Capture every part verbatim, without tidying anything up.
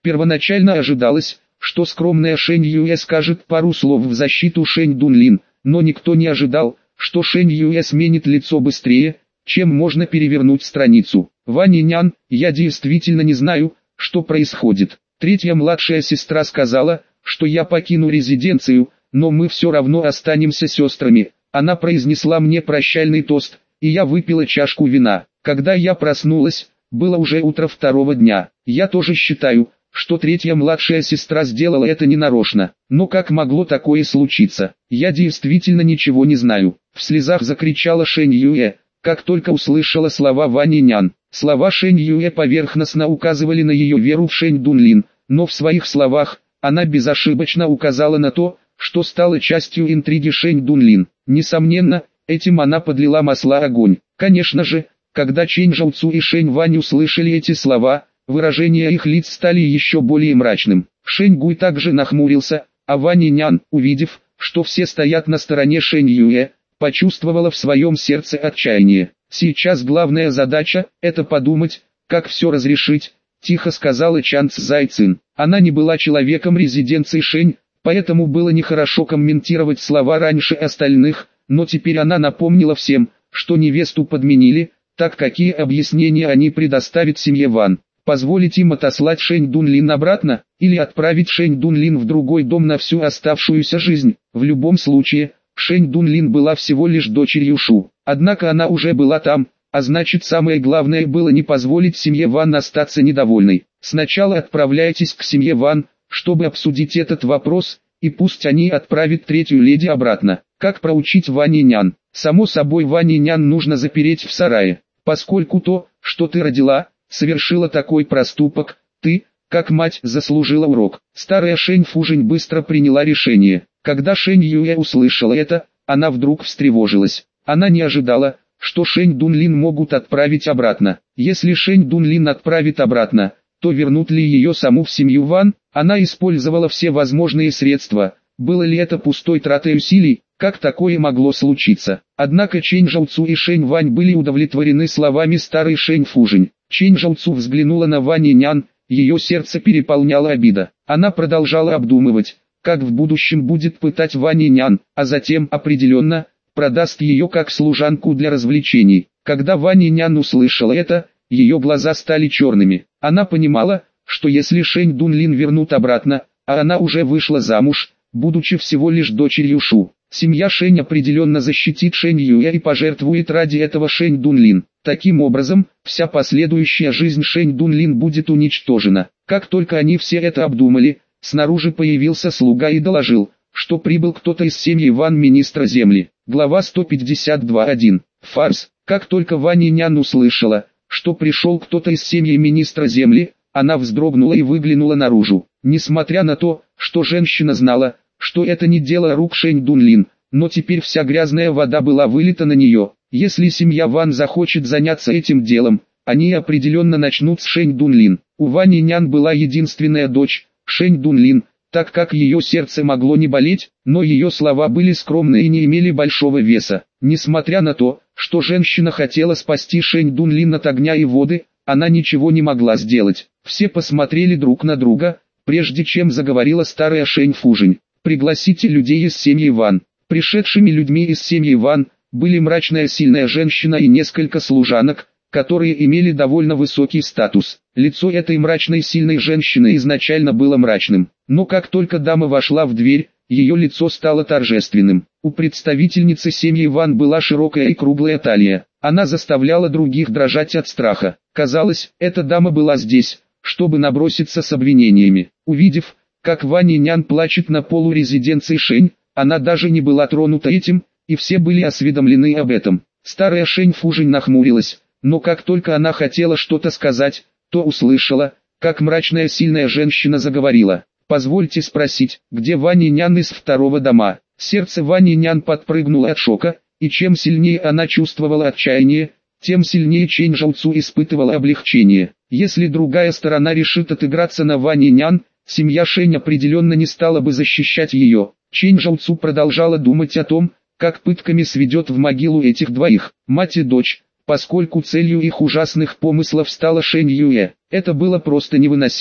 Первоначально ожидалось, что скромная Шэнь Юэ скажет пару слов в защиту Шэнь Дунлин, но никто не ожидал, что Шэнь Юэ сменит лицо быстрее, чем можно перевернуть страницу. Ван Инян, я действительно не знаю, что происходит. Третья младшая сестра сказала, что я покину резиденцию, но мы все равно останемся сестрами. Она произнесла мне прощальный тост, и я выпила чашку вина. Когда я проснулась, было уже утро второго дня. Я тоже считаю, что третья младшая сестра сделала это ненарочно. Но как могло такое случиться? Я действительно ничего не знаю. В слезах закричала Шэнь Юэ, как только услышала слова Ван Инян. Слова Шэнь Юэ поверхностно указывали на ее веру в Шэнь Дунлин, но в своих словах она безошибочно указала на то, что стало частью интриги Шэнь Дунлин. Несомненно, этим она подлила масла в огонь. Конечно же, когда Чэнь Жауцу и Шэнь Вань услышали эти слова, выражения их лиц стали еще более мрачным. Шэнь Гуй также нахмурился, а Ван Инян, увидев, что все стоят на стороне Шэнь Юэ, почувствовала в своем сердце отчаяние. Сейчас главная задача – это подумать, как все разрешить, тихо сказала Чан Цзай Цин. Она не была человеком резиденции Шэнь, поэтому было нехорошо комментировать слова раньше остальных, но теперь она напомнила всем, что невесту подменили, так какие объяснения они предоставят семье Ван. Позволить им отослать Шэнь Дунлин обратно, или отправить Шэнь Дунлин в другой дом на всю оставшуюся жизнь. В любом случае, Шэнь Дунлин была всего лишь дочерью Шу. Однако она уже была там, а значит самое главное было не позволить семье Ван остаться недовольной. Сначала отправляйтесь к семье Ван, чтобы обсудить этот вопрос, и пусть они отправят третью леди обратно. Как проучить Ван Инян? Само собой Ван Инян нужно запереть в сарае, поскольку то, что ты родила, совершила такой проступок, ты, как мать, заслужила урок. Старая Шэнь Фужень быстро приняла решение. Когда Шэнь Юэ услышала это, она вдруг встревожилась. Она не ожидала, что Шэнь Дунлин могут отправить обратно. Если Шэнь Дунлин отправит обратно, то вернут ли ее саму в семью Ван? Она использовала все возможные средства. Было ли это пустой тратой усилий? Как такое могло случиться? Однако Чэнь Жауцу и Шэнь Вань были удовлетворены словами старой Шэнь Фужень. Чэнь Жауцу взглянула на Ван Инян, ее сердце переполняло обида. Она продолжала обдумывать, как в будущем будет пытать Ван Инян, а затем, определенно, продаст ее как служанку для развлечений. Когда Ван Инян услышала это, ее глаза стали черными. Она понимала, что если Шэнь Дунлин вернут обратно, а она уже вышла замуж, будучи всего лишь дочерью Шу, семья Шэнь определенно защитит Шэнь Юэ и пожертвует ради этого Шэнь Дунлин. Таким образом, вся последующая жизнь Шэнь Дунлин будет уничтожена. Как только они все это обдумали, снаружи появился слуга и доложил, что прибыл кто-то из семьи Ван, министра земли. Глава сто пятьдесят два точка один. Фарс. Как только Ван Инян услышала, что пришел кто-то из семьи министра земли, она вздрогнула и выглянула наружу. Несмотря на то, что женщина знала, что это не дело рук Шэнь Дунлин, но теперь вся грязная вода была вылита на нее. Если семья Ван захочет заняться этим делом, они определенно начнут с Шэнь Дунлин. У Ван Инян была единственная дочь, Шэнь Дунлин, так как ее сердце могло не болеть, но ее слова были скромны и не имели большого веса. Несмотря на то, что женщина хотела спасти Шэнь Дунлин от огня и воды, она ничего не могла сделать. Все посмотрели друг на друга, прежде чем заговорила старая Шэнь Фужень. «Пригласите людей из семьи Ван». Пришедшими людьми из семьи Ван были мрачная сильная женщина и несколько служанок, которые имели довольно высокий статус. Лицо этой мрачной сильной женщины изначально было мрачным, но как только дама вошла в дверь, ее лицо стало торжественным. У представительницы семьи Ван была широкая и круглая талия. Она заставляла других дрожать от страха. Казалось, эта дама была здесь, чтобы наброситься с обвинениями. Увидев, как Ван Инян плачет на полу резиденции Шэнь, она даже не была тронута этим, и все были осведомлены об этом. Старая Шэнь Фужень нахмурилась, но как только она хотела что-то сказать, то услышала, как мрачная сильная женщина заговорила. «Позвольте спросить, где Ван Инян из второго дома?» Сердце Ван Инян подпрыгнуло от шока, и чем сильнее она чувствовала отчаяние, тем сильнее Чэнь Жауцу испытывала облегчение. Если другая сторона решит отыграться на Ван Инян, семья Шэнь определенно не стала бы защищать ее. Чэнь Жауцу продолжала думать о том, как пытками сведет в могилу этих двоих, мать и дочь, поскольку целью их ужасных помыслов стала Шэнь Юэ. Это было просто невыносимо.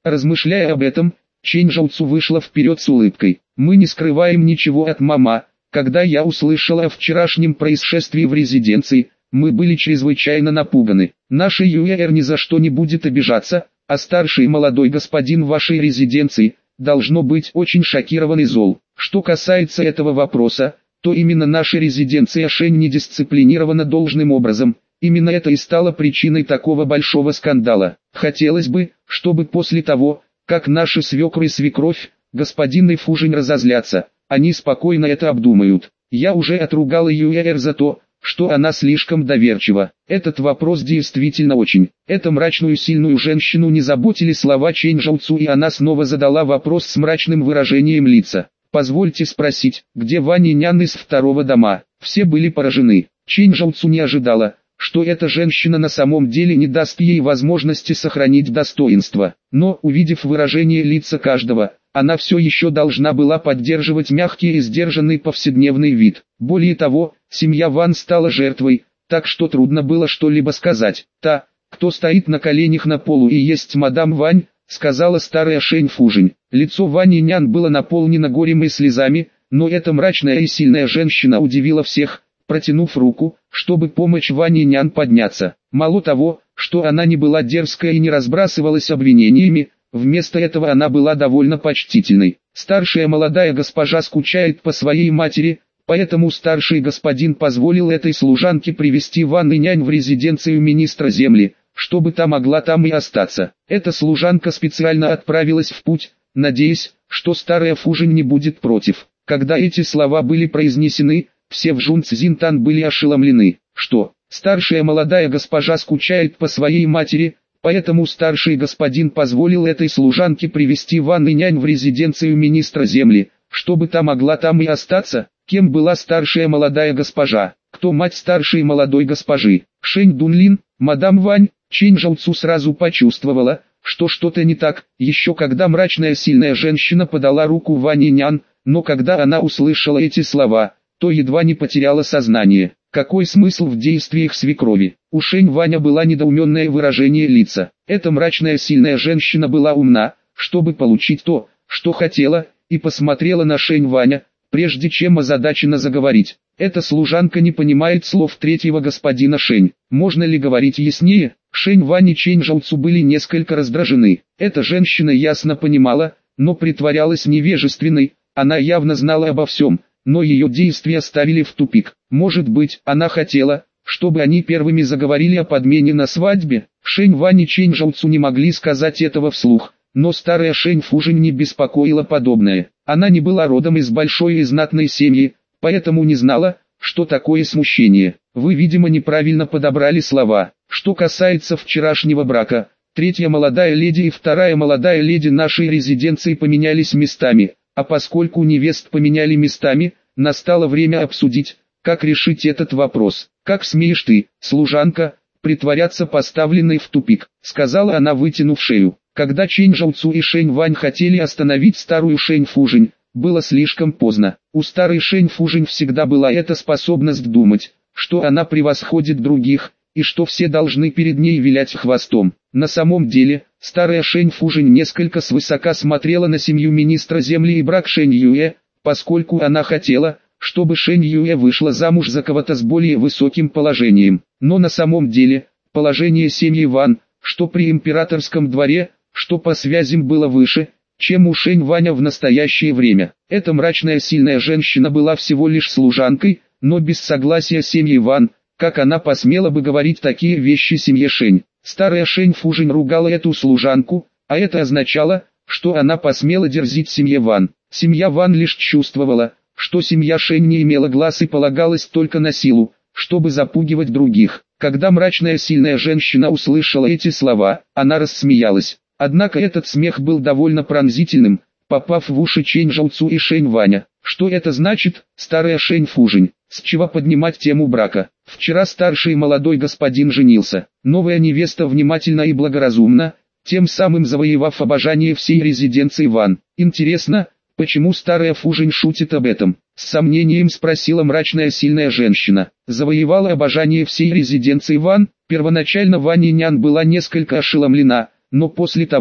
Размышляя об этом, Чэнь Жауцу вышла вперед с улыбкой. «Мы не скрываем ничего от мама. Когда я услышала о вчерашнем происшествии в резиденции, мы были чрезвычайно напуганы. Наша Юэр ни за что не будет обижаться, а старший молодой господин вашей резиденции должно быть очень шокирован и зол. Что касается этого вопроса, то именно наша резиденция Шэнь не дисциплинирована должным образом. Именно это и стало причиной такого большого скандала. Хотелось бы, чтобы после того, как наши свекр и свекровь, господин и Фужень разозлятся, они спокойно это обдумают. Я уже отругала Юэр за то, что она слишком доверчива. Этот вопрос действительно очень. Эту мрачную сильную женщину не заботили слова Чэнь Жауцу, и она снова задала вопрос с мрачным выражением лица. «Позвольте спросить, где Вань Нян из второго дома?» Все были поражены. Чэнь Жауцу не ожидала, что эта женщина на самом деле не даст ей возможности сохранить достоинство. Но, увидев выражение лица каждого, она все еще должна была поддерживать мягкий и сдержанный повседневный вид. Более того, семья Ван стала жертвой, так что трудно было что-либо сказать. «Та, кто стоит на коленях на полу, и есть мадам Вань», — сказала старая Шэнь Фужень. Лицо Вани Нян было наполнено горем и слезами, но эта мрачная и сильная женщина удивила всех, протянув руку, чтобы помочь Ване Нян подняться. Мало того, что она не была дерзкая и не разбрасывалась обвинениями, вместо этого она была довольно почтительной. Старшая молодая госпожа скучает по своей матери, поэтому старший господин позволил этой служанке привести Ванну Нянь в резиденцию министра земли, чтобы та могла там и остаться. Эта служанка специально отправилась в путь, надеясь, что старая Фужень не будет против. Когда эти слова были произнесены, все в Жунцзинтан были ошеломлены. Что, старшая молодая госпожа скучает по своей матери, поэтому старший господин позволил этой служанке привести Ванну Нянь в резиденцию министра земли, чтобы та могла там и остаться? Кем была старшая молодая госпожа? Кто мать старшей молодой госпожи? Шэнь Дунлин, мадам Вань? Чэнь Жауцу сразу почувствовала, что что-то не так, еще когда мрачная сильная женщина подала руку Ване Нян, но когда она услышала эти слова, то едва не потеряла сознание. Какой смысл в действиях свекрови? У Шэнь Ваня было недоуменное выражение лица. Эта мрачная сильная женщина была умна, чтобы получить то, что хотела, и посмотрела на Шэнь Ваня, прежде чем озадаченно заговорить. Эта служанка не понимает слов третьего господина Шэнь. Можно ли говорить яснее? Шэнь Вань и Чэнь Жауцу были несколько раздражены. Эта женщина ясно понимала, но притворялась невежественной. Она явно знала обо всем, но ее действия ставили в тупик. Может быть, она хотела, чтобы они первыми заговорили о подмене на свадьбе? Шэнь Вань и Чэнь Жауцу не могли сказать этого вслух, но старая Шэнь Фужень не беспокоила подобное. Она не была родом из большой и знатной семьи, поэтому не знала, что такое смущение. Вы, видимо, неправильно подобрали слова. Что касается вчерашнего брака, третья молодая леди и вторая молодая леди нашей резиденции поменялись местами, а поскольку невест поменяли местами, настало время обсудить, как решить этот вопрос. «Как смеешь ты, служанка, притворяться поставленной в тупик», — сказала она, вытянув шею. Когда Чэнь Жауцу и Шэнь Вань хотели остановить старую Шэнь Фужень, было слишком поздно. У старой Шэнь Фужень всегда была эта способность думать, что она превосходит других, и что все должны перед ней вилять хвостом. На самом деле, старая Шэнь Фужень несколько свысока смотрела на семью министра земли и брак Шэнь Юэ, поскольку она хотела, чтобы Шэнь Юэ вышла замуж за кого-то с более высоким положением. Но на самом деле, положение семьи Ван, что при императорском дворе, что по связям было выше, чем у Шэнь Ваня в настоящее время. Эта мрачная сильная женщина была всего лишь служанкой, но без согласия семьи Ван, как она посмела бы говорить такие вещи семье Шэнь. Старая Шэнь Фужень ругала эту служанку, а это означало, что она посмела дерзить семье Ван. Семья Ван лишь чувствовала, что семья Шэнь не имела глаз и полагалась только на силу, чтобы запугивать других. Когда мрачная сильная женщина услышала эти слова, она рассмеялась. Однако этот смех был довольно пронзительным, попав в уши Чэнь Жауцу и Шэнь Ваня. Что это значит, старая Шэнь Фужень? С чего поднимать тему брака? Вчера старший молодой господин женился. Новая невеста внимательна и благоразумна, тем самым завоевав обожание всей резиденции Ван. Интересно, почему старая Фужень шутит об этом? С сомнением спросила мрачная сильная женщина. Завоевала обожание всей резиденции Ван? Первоначально Вань Нян была несколько ошеломлена, но после того,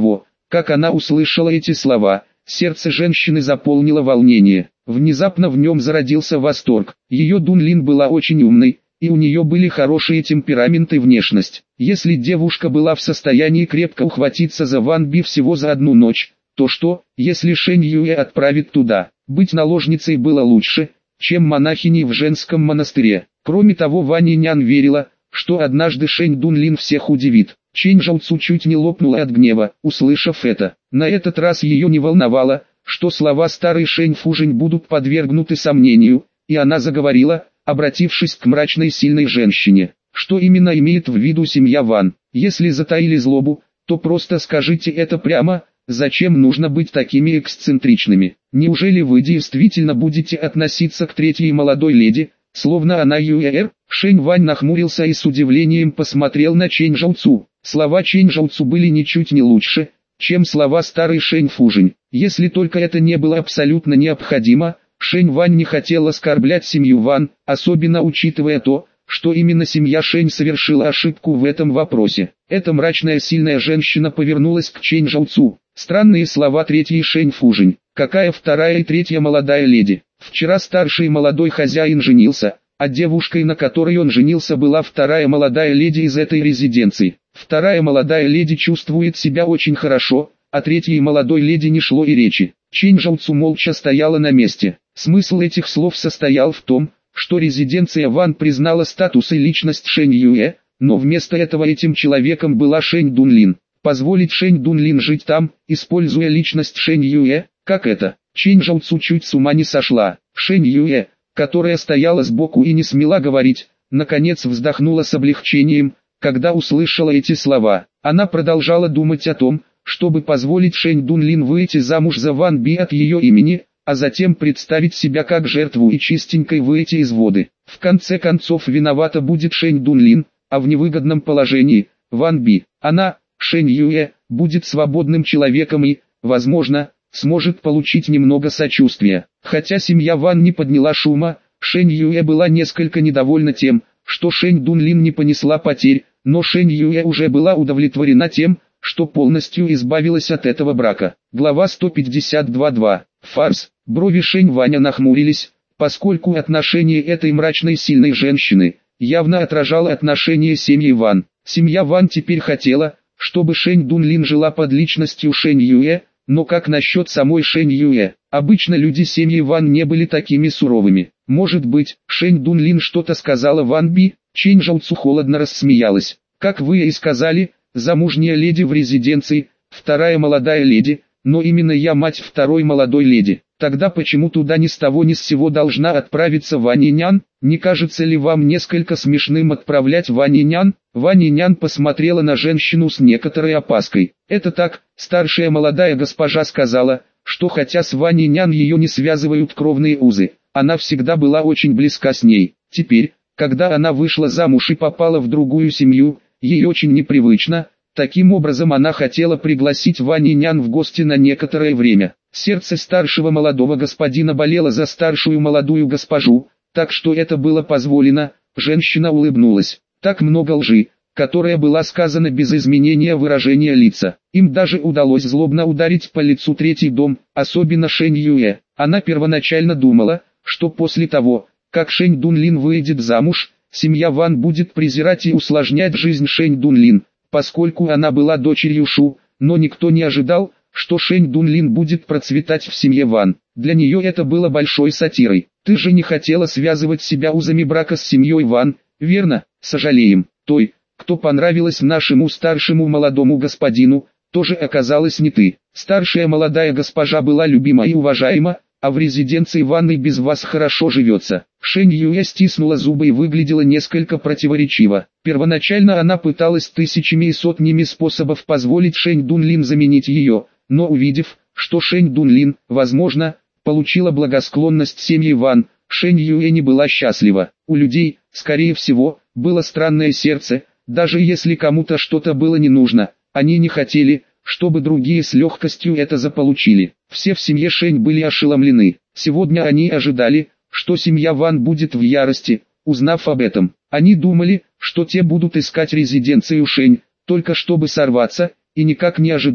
Как она услышала эти слова, сердце женщины заполнило волнение. Внезапно в нем зародился восторг. Ее Дунлин была очень умной, и у нее были хорошие темперамент и внешность. Если девушка была в состоянии крепко ухватиться за Ван Би всего за одну ночь, то что, если Шэнь Юэ отправит туда? Быть наложницей было лучше, чем монахиней в женском монастыре. Кроме того, Ван Инян верила, что однажды Шэнь Дунлин всех удивит. Чэнь Жаоцу чуть не лопнула от гнева, услышав это. На этот раз ее не волновало, что слова старой Шэнь Фужень будут подвергнуты сомнению, и она заговорила, обратившись к мрачной сильной женщине. Что именно имеет в виду семья Ван? Если затаили злобу, то просто скажите это прямо. Зачем нужно быть такими эксцентричными? Неужели вы действительно будете относиться к третьей молодой леди, словно она Юэр? Шэнь Вань нахмурился и с удивлением посмотрел на Чэнь Жаоцу. Слова Чэнь Жаоцу были ничуть не лучше, чем слова старой Шэнь Фужень. Если только это не было абсолютно необходимо, Шэнь Вань не хотел оскорблять семью Ван, особенно учитывая то, что именно семья Шэнь совершила ошибку в этом вопросе. Эта мрачная сильная женщина повернулась к Чэнь Жаоцу. Странные слова третьей Шэнь Фужень. Какая вторая и третья молодая леди? Вчера старший молодой хозяин женился, а девушкой, на которой он женился, была вторая молодая леди из этой резиденции. Вторая молодая леди чувствует себя очень хорошо, о третьей молодой леди не шло и речи. Чэнь Жаоцу молча стояла на месте. Смысл этих слов состоял в том, что резиденция Ван признала статус и личность Шэнь Юэ, но вместо этого этим человеком была Шэнь Дунлин. Позволить Шэнь Дунлин жить там, используя личность Шэнь Юэ, как это? Чэнь Жаоцу чуть с ума не сошла. Шэнь Юэ, которая стояла сбоку и не смела говорить, наконец вздохнула с облегчением, когда услышала эти слова. Она продолжала думать о том, чтобы позволить Шэнь Дунлин выйти замуж за Ван Би от ее имени, а затем представить себя как жертву и чистенькой выйти из воды. В конце концов виновата будет Шэнь Дунлин, а в невыгодном положении – Ван Би. Она, Шэнь Юэ, будет свободным человеком и, возможно, сможет получить немного сочувствия. Хотя семья Ван не подняла шума, Шэнь Юэ была несколько недовольна тем, что Шэнь Дунлин не понесла потерь, но Шэнь Юэ уже была удовлетворена тем, что полностью избавилась от этого брака. Глава сто пятьдесят два точка два. Фарс. Брови Шэнь Ваня нахмурились, поскольку отношение этой мрачной сильной женщины явно отражало отношение семьи Ван. Семья Ван теперь хотела, чтобы Шэнь Дунлин жила под личностью Шэнь Юэ, но как насчет самой Шэнь Юэ? Обычно люди семьи Ван не были такими суровыми. Может быть, Шэнь Дунлин что-то сказала Ван Би? Чэнь Жаоцу холодно рассмеялась. Как вы и сказали, замужняя леди в резиденции, вторая молодая леди, но именно я мать второй молодой леди. Тогда почему туда ни с того ни с сего должна отправиться Ван Инян? Не кажется ли вам несколько смешным отправлять Ван Инян? Ван Инян посмотрела на женщину с некоторой опаской. Это так, старшая молодая госпожа сказала, что хотя с Ван Инян ее не связывают кровные узы, она всегда была очень близка с ней. Теперь, когда она вышла замуж и попала в другую семью, ей очень непривычно. Таким образом она хотела пригласить Ван Инян в гости на некоторое время. Сердце старшего молодого господина болело за старшую молодую госпожу, так что это было позволено. Женщина улыбнулась. Так много лжи, которая была сказана без изменения выражения лица. Им даже удалось злобно ударить по лицу третий дом, особенно Шэнь Юэ. Она первоначально думала, что после того, как Шэнь Дунлин выйдет замуж, семья Ван будет презирать и усложнять жизнь Шэнь Дунлин, поскольку она была дочерью Шу, но никто не ожидал, что Шэнь Дунлин будет процветать в семье Ван. Для нее это было большой сатирой. Ты же не хотела связывать себя узами брака с семьей Ван, верно? Сожалеем. Той, кто понравилась нашему старшему молодому господину, тоже оказалась не ты. Старшая молодая госпожа была любима и уважаема, а в резиденции Ван и без вас хорошо живется. Шэнь Юэ стиснула зубы и выглядела несколько противоречиво. Первоначально она пыталась тысячами и сотнями способов позволить Шэнь Дунлин заменить ее, но увидев, что Шэнь Дунлин, возможно, получила благосклонность семьи Ван, Шэнь Юэ не была счастлива. У людей, скорее всего, было странное сердце, даже если кому-то что-то было не нужно, они не хотели, чтобы другие с легкостью это заполучили. Все в семье Шэнь были ошеломлены. Сегодня они ожидали, что семья Ван будет в ярости, узнав об этом. Они думали, что те будут искать резиденцию Шэнь, только чтобы сорваться, и никак не ожидали,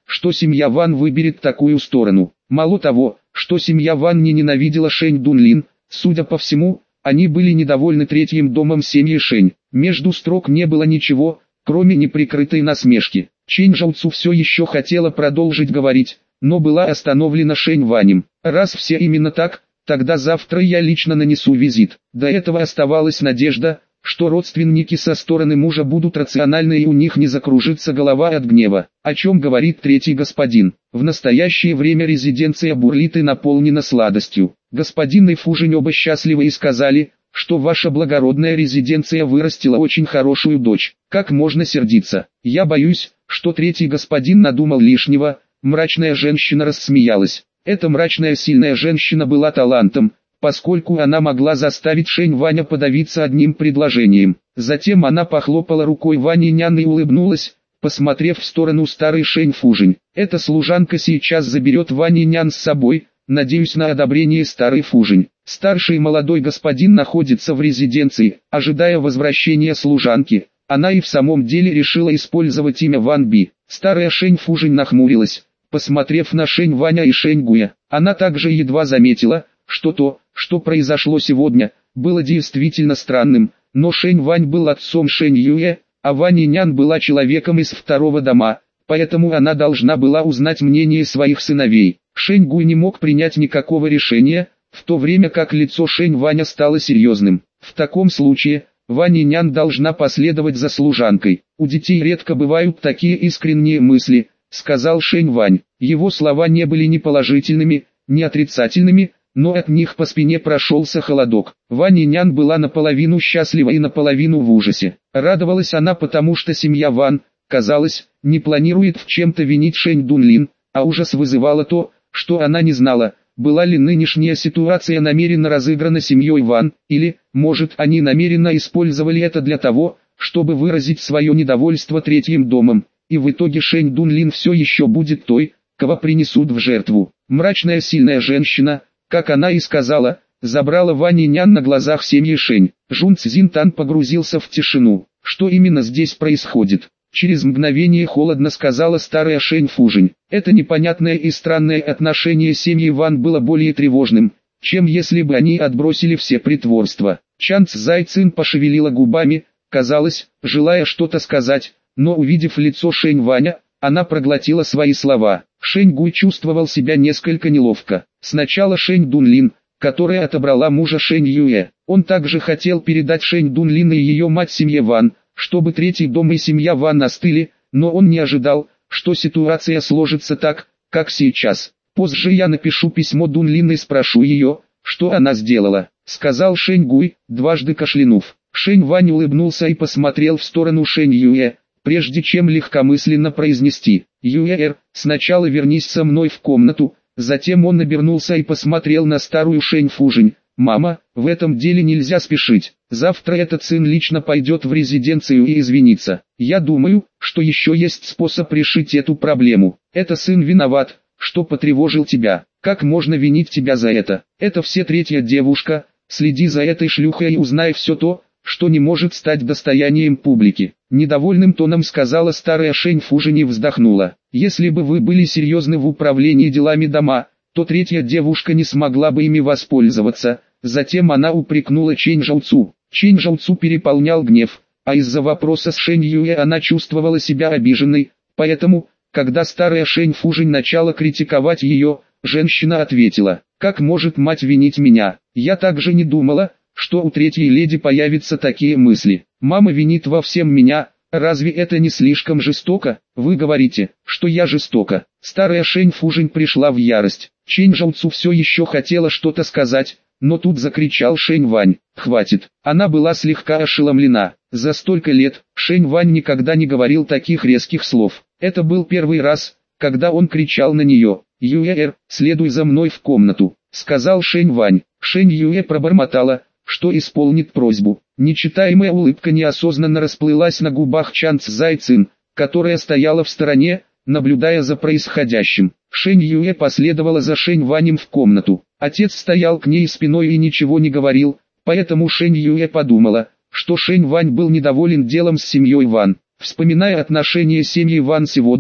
что семья Ван выберет такую сторону. Мало того, что семья Ван не ненавидела Шэнь Дунлин, судя по всему, они были недовольны третьим домом семьи Шэнь. Между строк не было ничего, кроме неприкрытой насмешки. Чэнь Жаоцу все еще хотела продолжить говорить, но была остановлена Шэнь Ванем. Раз все именно так, тогда завтра я лично нанесу визит. До этого оставалась надежда, что родственники со стороны мужа будут рациональны и у них не закружится голова от гнева. О чем говорит третий господин? В настоящее время резиденция бурлит и наполнена сладостью. Господин и Фужинь оба счастливы и сказали, что ваша благородная резиденция вырастила очень хорошую дочь. Как можно сердиться? Я боюсь, что третий господин надумал лишнего. Мрачная женщина рассмеялась. Эта мрачная сильная женщина была талантом, поскольку она могла заставить Шэнь Ваня подавиться одним предложением. Затем она похлопала рукой Вани Нян и улыбнулась, посмотрев в сторону старой Шэнь Фужинь. Эта служанка сейчас заберет Вани Нян с собой, надеюсь на одобрение старой Фужинь. Старший молодой господин находится в резиденции, ожидая возвращения служанки. Она и в самом деле решила использовать имя Ван Би. Старая Шэнь Фужинь нахмурилась, посмотрев на Шэнь Ваня и Шэнь Гуя. Она также едва заметила, что то, что произошло сегодня, было действительно странным, но Шэнь Вань был отцом Шэнь Юэ, а Вань Нян была человеком из второго дома, поэтому она должна была узнать мнение своих сыновей. Шэнь Гуй не мог принять никакого решения, в то время как лицо Шэнь Ваня стало серьезным. В таком случае, Вань Нян должна последовать за служанкой. У детей редко бывают такие искренние мысли, сказал Шэнь Вань. Его слова не были ни положительными, ни отрицательными, но от них по спине прошелся холодок. Вань Нян была наполовину счастлива и наполовину в ужасе. Радовалась она потому, что семья Ван, казалось, не планирует в чем-то винить Шэнь Дунлин, а ужас вызывало то, что она не знала, была ли нынешняя ситуация намеренно разыграна семьей Ван, или, может, они намеренно использовали это для того, чтобы выразить свое недовольство третьим домом, и в итоге Шэнь Дунлин все еще будет той, кого принесут в жертву. Мрачная сильная женщина, как она и сказала, забрала Вань Нян на глазах семьи Шэнь. Жун Цзинтан погрузился в тишину. Что именно здесь происходит? Через мгновение холодно сказала старая Шэнь Фужинь. Это непонятное и странное отношение семьи Ван было более тревожным, чем если бы они отбросили все притворства. Чан Цзай Цин пошевелила губами, казалось, желая что-то сказать, но увидев лицо Шэнь Ваня, она проглотила свои слова. Шэнь Гуй чувствовал себя несколько неловко. Сначала Шэнь Дунлин, которая отобрала мужа Шэнь Юэ. Он также хотел передать Шэнь Дунлин и ее мать семье Ван, чтобы третий дом и семья Ван остыли, но он не ожидал, что ситуация сложится так, как сейчас. Позже я напишу письмо Дунлин и спрошу ее, что она сделала, сказал Шэнь Гуй, дважды кашлянув. Шэнь Вань улыбнулся и посмотрел в сторону Шэнь Юэ, прежде чем легкомысленно произнести: «Юэ-эр, сначала вернись со мной в комнату». Затем он обернулся и посмотрел на старую Шэнь Фужинь. «Мама, в этом деле нельзя спешить. Завтра этот сын лично пойдет в резиденцию и извинится. Я думаю, что еще есть способ решить эту проблему. Это сын виноват, что потревожил тебя. Как можно винить тебя за это? Это все третья девушка. Следи за этой шлюхой и узнай все то, что не может стать достоянием публики». Недовольным тоном сказала старая Шэнь Фужинь и вздохнула. «Если бы вы были серьезны в управлении делами дома, то третья девушка не смогла бы ими воспользоваться». Затем она упрекнула Чэнь Жаоцу. Чэнь Жаоцу переполнял гнев, а из-за вопроса с Шэнь Юэ она чувствовала себя обиженной, поэтому, когда старая Шэнь Фужинь начала критиковать ее, женщина ответила: «Как может мать винить меня? Я также не думала, что у третьей леди появятся такие мысли. Мама винит во всем меня, разве это не слишком жестоко? Вы говорите, что я жестока». Старая Шэнь Фужинь пришла в ярость. Чэнь Жаоцу все еще хотела что-то сказать, но тут закричал Шэнь Вань: «Хватит!» Она была слегка ошеломлена. За столько лет Шэнь Вань никогда не говорил таких резких слов. Это был первый раз, когда он кричал на нее. «Юэ-эр, следуй за мной в комнату», — сказал Шэнь Вань. Шэнь Юэ пробормотала, что исполнит просьбу. Нечитаемая улыбка неосознанно расплылась на губах Чан Цзай Цин, которая стояла в стороне, наблюдая за происходящим. Шэнь Юэ последовала за Шэнь Ванем в комнату. Отец стоял к ней спиной и ничего не говорил, поэтому Шэнь Юэ подумала, что Шэнь Вань был недоволен делом с семьей Ван. Вспоминая отношения семьи Ван сегодня,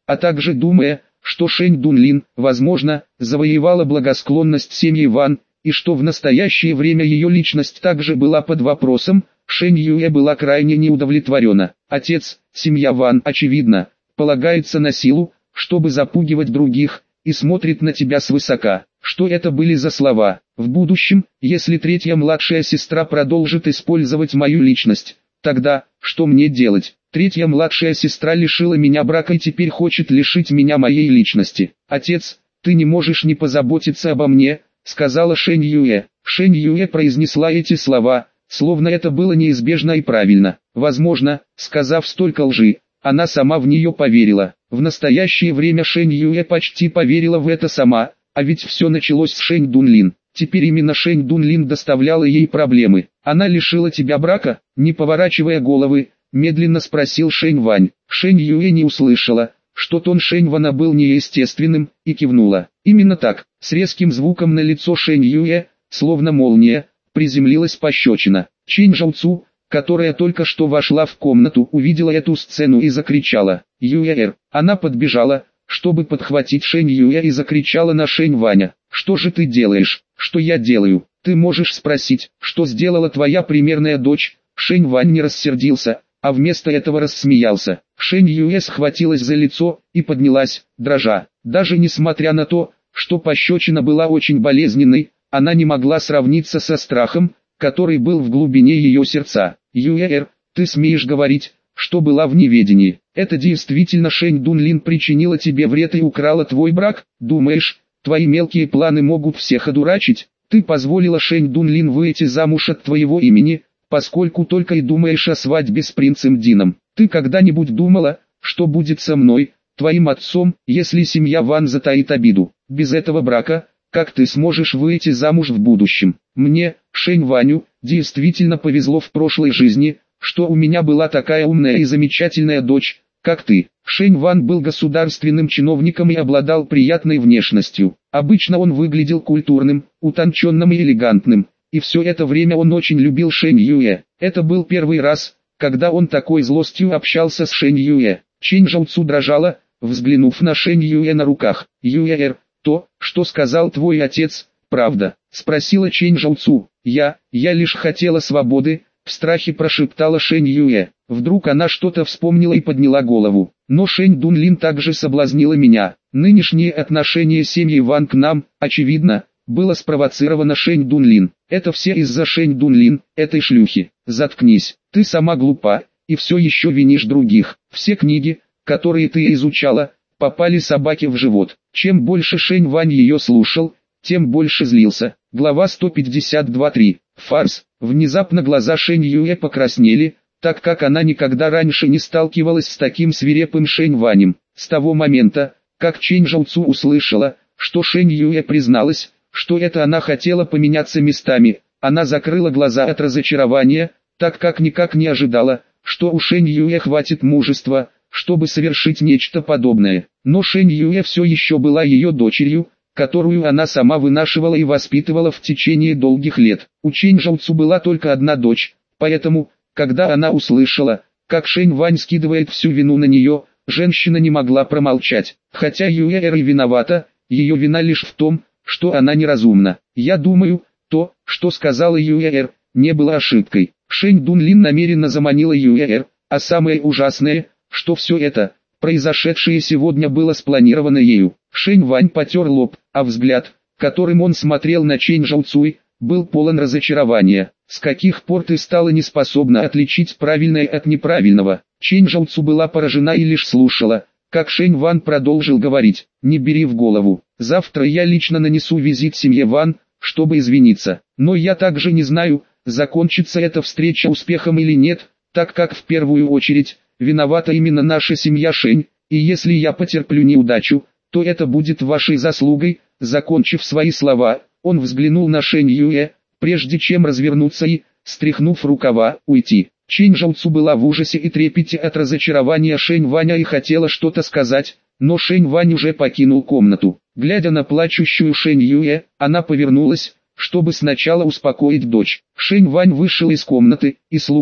а также думая, что Шэнь Дунлин, возможно, завоевала благосклонность семьи Ван, и что в настоящее время ее личность также была под вопросом, Шэнь Юэ была крайне неудовлетворена. Отец, семья Ван, очевидно, полагается на силу, чтобы запугивать других, и смотрит на тебя свысока. Что это были за слова? В будущем, если третья младшая сестра продолжит использовать мою личность, тогда, что мне делать? Третья младшая сестра лишила меня брака и теперь хочет лишить меня моей личности. Отец, ты не можешь не позаботиться обо мне, сказала Шэнь Юэ. Шэнь Юэ произнесла эти слова, словно это было неизбежно и правильно. Возможно, сказав столько лжи, она сама в нее поверила. В настоящее время Шэнь Юэ почти поверила в это сама, а ведь все началось с Шэнь Дунлин. Теперь именно Шэнь Дунлин доставляла ей проблемы. Она лишила тебя брака? Не поворачивая головы, медленно спросил Шэнь Вань. Шэнь Юэ не услышала, что тон Шэнь Вана был неестественным, и кивнула. Именно так, с резким звуком на лицо Шэнь Юэ, словно молния, приземлилась пощечина. Чэнь Жауцу, которая только что вошла в комнату, увидела эту сцену и закричала «Юэ-эр». Она подбежала, чтобы подхватить Шэнь Юэ, и закричала на Шэнь Ваня: «Что же ты делаешь? Что я делаю? Ты можешь спросить, что сделала твоя примерная дочь?» Шэнь Вань не рассердился, а вместо этого рассмеялся. Шэнь Юэ схватилась за лицо и поднялась, дрожа. Даже несмотря на то, что пощечина была очень болезненной, она не могла сравниться со страхом, который был в глубине ее сердца. «Юэ-эр, ты смеешь говорить, что была в неведении? Это действительно Шэнь Дунлин причинила тебе вред и украла твой брак? Думаешь, твои мелкие планы могут всех одурачить? Ты позволила Шэнь Дунлин выйти замуж от твоего имени, поскольку только и думаешь о свадьбе с принцем Дином. Ты когда-нибудь думала, что будет со мной, твоим отцом, если семья Ван затаит обиду? Без этого брака, как ты сможешь выйти замуж в будущем? Мне, Шэнь Ваню, действительно повезло в прошлой жизни, что у меня была такая умная и замечательная дочь, как ты». Шэнь Ван был государственным чиновником и обладал приятной внешностью. Обычно он выглядел культурным, утонченным и элегантным, и все это время он очень любил Шэнь Юэ. Это был первый раз, когда он такой злостью общался с Шэнь Юэ. Чэнь Жауцу дрожала, взглянув на Шэнь Юэ на руках. «Юэ-эр, то, что сказал твой отец, правда?» — спросила Чэнь Жауцу. «Я, я лишь хотела свободы», — в страхе прошептала Шэнь Юэ. Вдруг она что-то вспомнила и подняла голову. «Но Шэнь Дунлин также соблазнила меня. Нынешнее отношение семьи Ван к нам, очевидно, было спровоцировано Шэнь Дунлин. Это все из-за Шэнь Дунлин, этой шлюхи. Заткнись, ты сама глупа, и все еще винишь других. Все книги, которые ты изучала, попали собаке в живот». Чем больше Шэнь Вань ее слушал, тем больше злился. Глава сто пятьдесят два три. Фарс. Внезапно глаза Шэнь Юэ покраснели, так как она никогда раньше не сталкивалась с таким свирепым Шэнь Ванем. С того момента, как Чэнь Жауцу услышала, что Шэнь Юэ призналась, что это она хотела поменяться местами, она закрыла глаза от разочарования, так как никак не ожидала, что у Шэнь Юэ хватит мужества, чтобы совершить нечто подобное. Но Шэнь Юэ все еще была ее дочерью, которую она сама вынашивала и воспитывала в течение долгих лет. У Чэнь Жауцу была только одна дочь, поэтому, когда она услышала, как Шэнь Вань скидывает всю вину на нее, женщина не могла промолчать. Хотя Юэ-эр и виновата, ее вина лишь в том, что она неразумна. Я думаю, то, что сказала Юэ-эр, не было ошибкой. Шэнь Дунлин намеренно заманила Юэ-эр, а самое ужасное, что все это, произошедшее сегодня, было спланировано ею. Шэнь Вань потер лоб, а взгляд, которым он смотрел на Чэнь Жауцуй, был полон разочарования. «С каких пор ты стала неспособна отличить правильное от неправильного?» Чэнь Жауцу была поражена и лишь слушала, как Шэнь Ван продолжил говорить. «Не бери в голову. Завтра я лично нанесу визит семье Ван, чтобы извиниться. Но я также не знаю, закончится эта встреча успехом или нет, так как в первую очередь виновата именно наша семья Шэнь, и если я потерплю неудачу, то это будет вашей заслугой». Закончив свои слова, он взглянул на Шэнь Юэ, прежде чем развернуться и, стряхнув рукава, уйти. Чэнь Жауцу была в ужасе и трепете от разочарования Шэнь Ваня и хотела что-то сказать, но Шэнь Вань уже покинул комнату. Глядя на плачущую Шэнь Юэ, она повернулась, чтобы сначала успокоить дочь. Шэнь Вань вышел из комнаты, и слуга,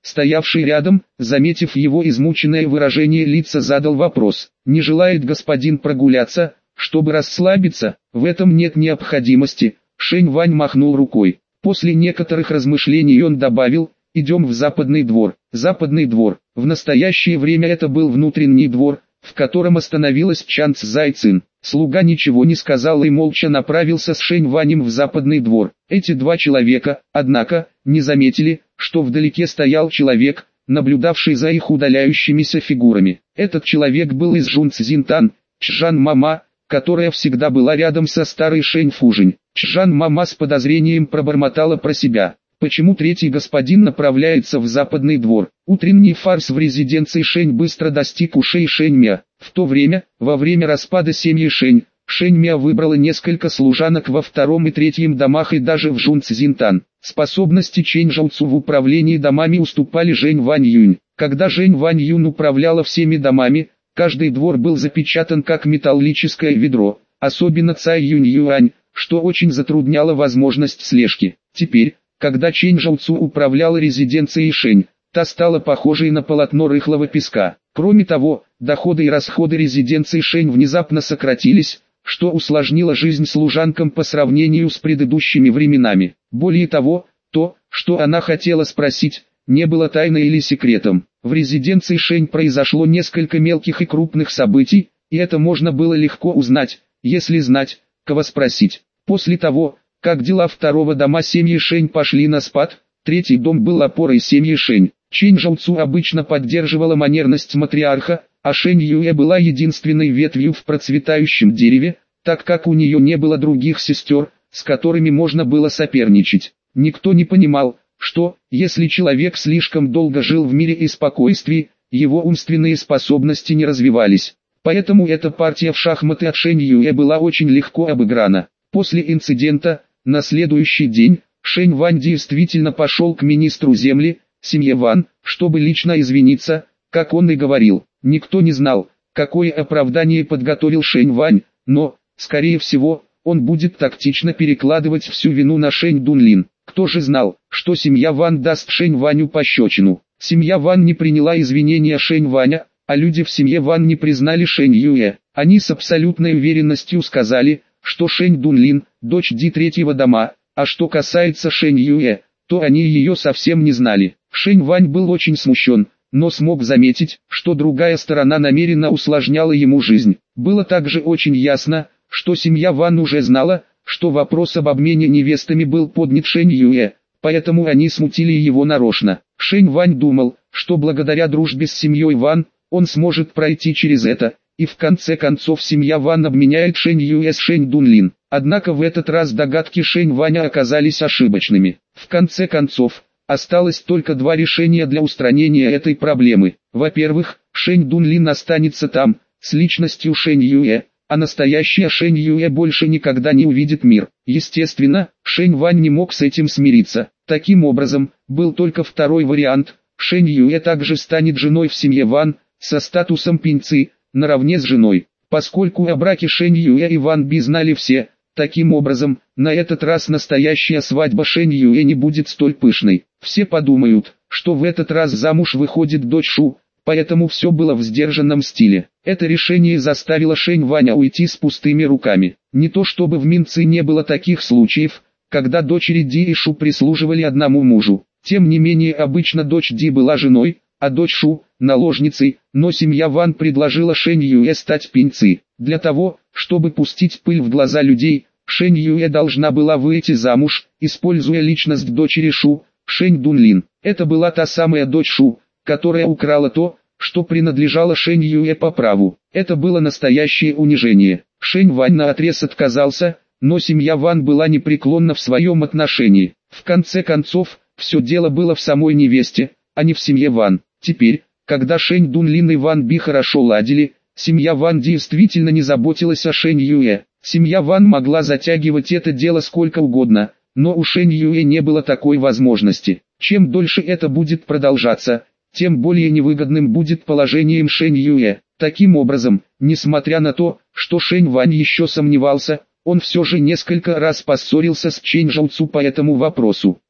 стоявший рядом, заметив его измученное выражение лица, задал вопрос: «Не желает господин прогуляться, чтобы расслабиться?» «В этом нет необходимости», — Шень Вань махнул рукой. После некоторых размышлений он добавил: «Идем в западный двор». Западный двор. В настоящее время это был внутренний двор, в котором остановилась Чан Цзай Цин. Слуга ничего не сказал и молча направился с Шень Ванем в западный двор. Эти два человека, однако, не заметили, что вдалеке стоял человек, наблюдавший за их удаляющимися фигурами. Этот человек был из Жунцзинтан, Чжан Мама, которая всегда была рядом со старой Шень Фужень. Чжан Мама с подозрением пробормотала про себя: почему третий господин направляется в западный двор? Утренний фарс в резиденции Шень быстро достиг ушей Шень Мя. В то время, во время распада семьи Шень, Шень Мя выбрала несколько служанок во втором и третьем домах и даже в Жунцзинтан. Способности Чэнь Жауцу в управлении домами уступали Жень Вань Юнь. Когда Жень Вань Юнь управляла всеми домами, каждый двор был запечатан как металлическое ведро, особенно Цай Юнь Юань, что очень затрудняло возможность слежки. Теперь, когда Чэнь Жауцу управляла резиденцией Шень, та стала похожей на полотно рыхлого песка. Кроме того, доходы и расходы резиденции Шень внезапно сократились, что усложнило жизнь служанкам по сравнению с предыдущими временами. Более того, то, что она хотела спросить, не было тайной или секретом. В резиденции Шень произошло несколько мелких и крупных событий, и это можно было легко узнать, если знать, кого спросить. После того, как дела второго дома семьи Шень пошли на спад, третий дом был опорой семьи Шень. Чэнь Жауцу обычно поддерживала манерность матриарха, а Шэнь Юэ была единственной ветвью в процветающем дереве, так как у нее не было других сестер, с которыми можно было соперничать. Никто не понимал, что, если человек слишком долго жил в мире и спокойствии, его умственные способности не развивались. Поэтому эта партия в шахматы от Шэнь Юэ была очень легко обыграна. После инцидента, на следующий день, Шэнь Вань действительно пошел к министру земли, семье Ван, чтобы лично извиниться, как он и говорил. Никто не знал, какое оправдание подготовил Шэнь Вань, но, скорее всего, он будет тактично перекладывать всю вину на Шэнь Дунлин. Кто же знал, что семья Ван даст Шэнь Ваню пощечину? Семья Ван не приняла извинения Шэнь Ваня, а люди в семье Ван не признали Шэнь Юэ. Они с абсолютной уверенностью сказали, что Шэнь Дунлин – дочь Ди третьего дома, а что касается Шэнь Юэ, то они ее совсем не знали. Шэнь Вань был очень смущен, но смог заметить, что другая сторона намеренно усложняла ему жизнь. Было также очень ясно, что семья Ван уже знала, что вопрос об обмене невестами был поднят Шэнь Юэ, поэтому они смутили его нарочно. Шэнь Вань думал, что благодаря дружбе с семьей Ван, он сможет пройти через это, и в конце концов семья Ван обменяет Шэнь Юэ с Шэнь Дунлин. Однако в этот раз догадки Шэнь Ваня оказались ошибочными. В конце концов, осталось только два решения для устранения этой проблемы. Во-первых, Шэнь Дунлин останется там, с личностью Шэнь Юэ, а настоящая Шэнь Юэ больше никогда не увидит мир. Естественно, Шэнь Вань не мог с этим смириться. Таким образом, был только второй вариант. Шэнь Юэ также станет женой в семье Ван, со статусом пиньцы, наравне с женой. Поскольку о браке Шэнь Юэ и Ван Би знали все, таким образом, на этот раз настоящая свадьба Шэнь Юэ не будет столь пышной. Все подумают, что в этот раз замуж выходит дочь Шу, поэтому все было в сдержанном стиле. Это решение заставило Шэнь Ваня уйти с пустыми руками. Не то чтобы в Минце не было таких случаев, когда дочери Ди и Шу прислуживали одному мужу. Тем не менее обычно дочь Ди была женой, а дочь Шу – наложницей, но семья Ван предложила Шэнь Юэ стать пиньцей. Для того, чтобы пустить пыль в глаза людей, Шэнь Юэ должна была выйти замуж, используя личность дочери Шу, Шэнь Дунлин. Это была та самая дочь Шу, которая украла то, что принадлежало Шэнь Юэ по праву. Это было настоящее унижение. Шэнь Вань наотрез отказался, но семья Ван была непреклонна в своем отношении. В конце концов, все дело было в самой невесте, а не в семье Ван. Теперь, когда Шэнь Дунлин и Ван Би хорошо ладили, семья Ван действительно не заботилась о Шэнь Юэ. Семья Ван могла затягивать это дело сколько угодно, но у Шэнь Юэ не было такой возможности. Чем дольше это будет продолжаться, тем более невыгодным будет положением Шэнь Юэ. Таким образом, несмотря на то, что Шэнь Вань еще сомневался, он все же несколько раз поссорился с Чэнь Жауцу по этому вопросу.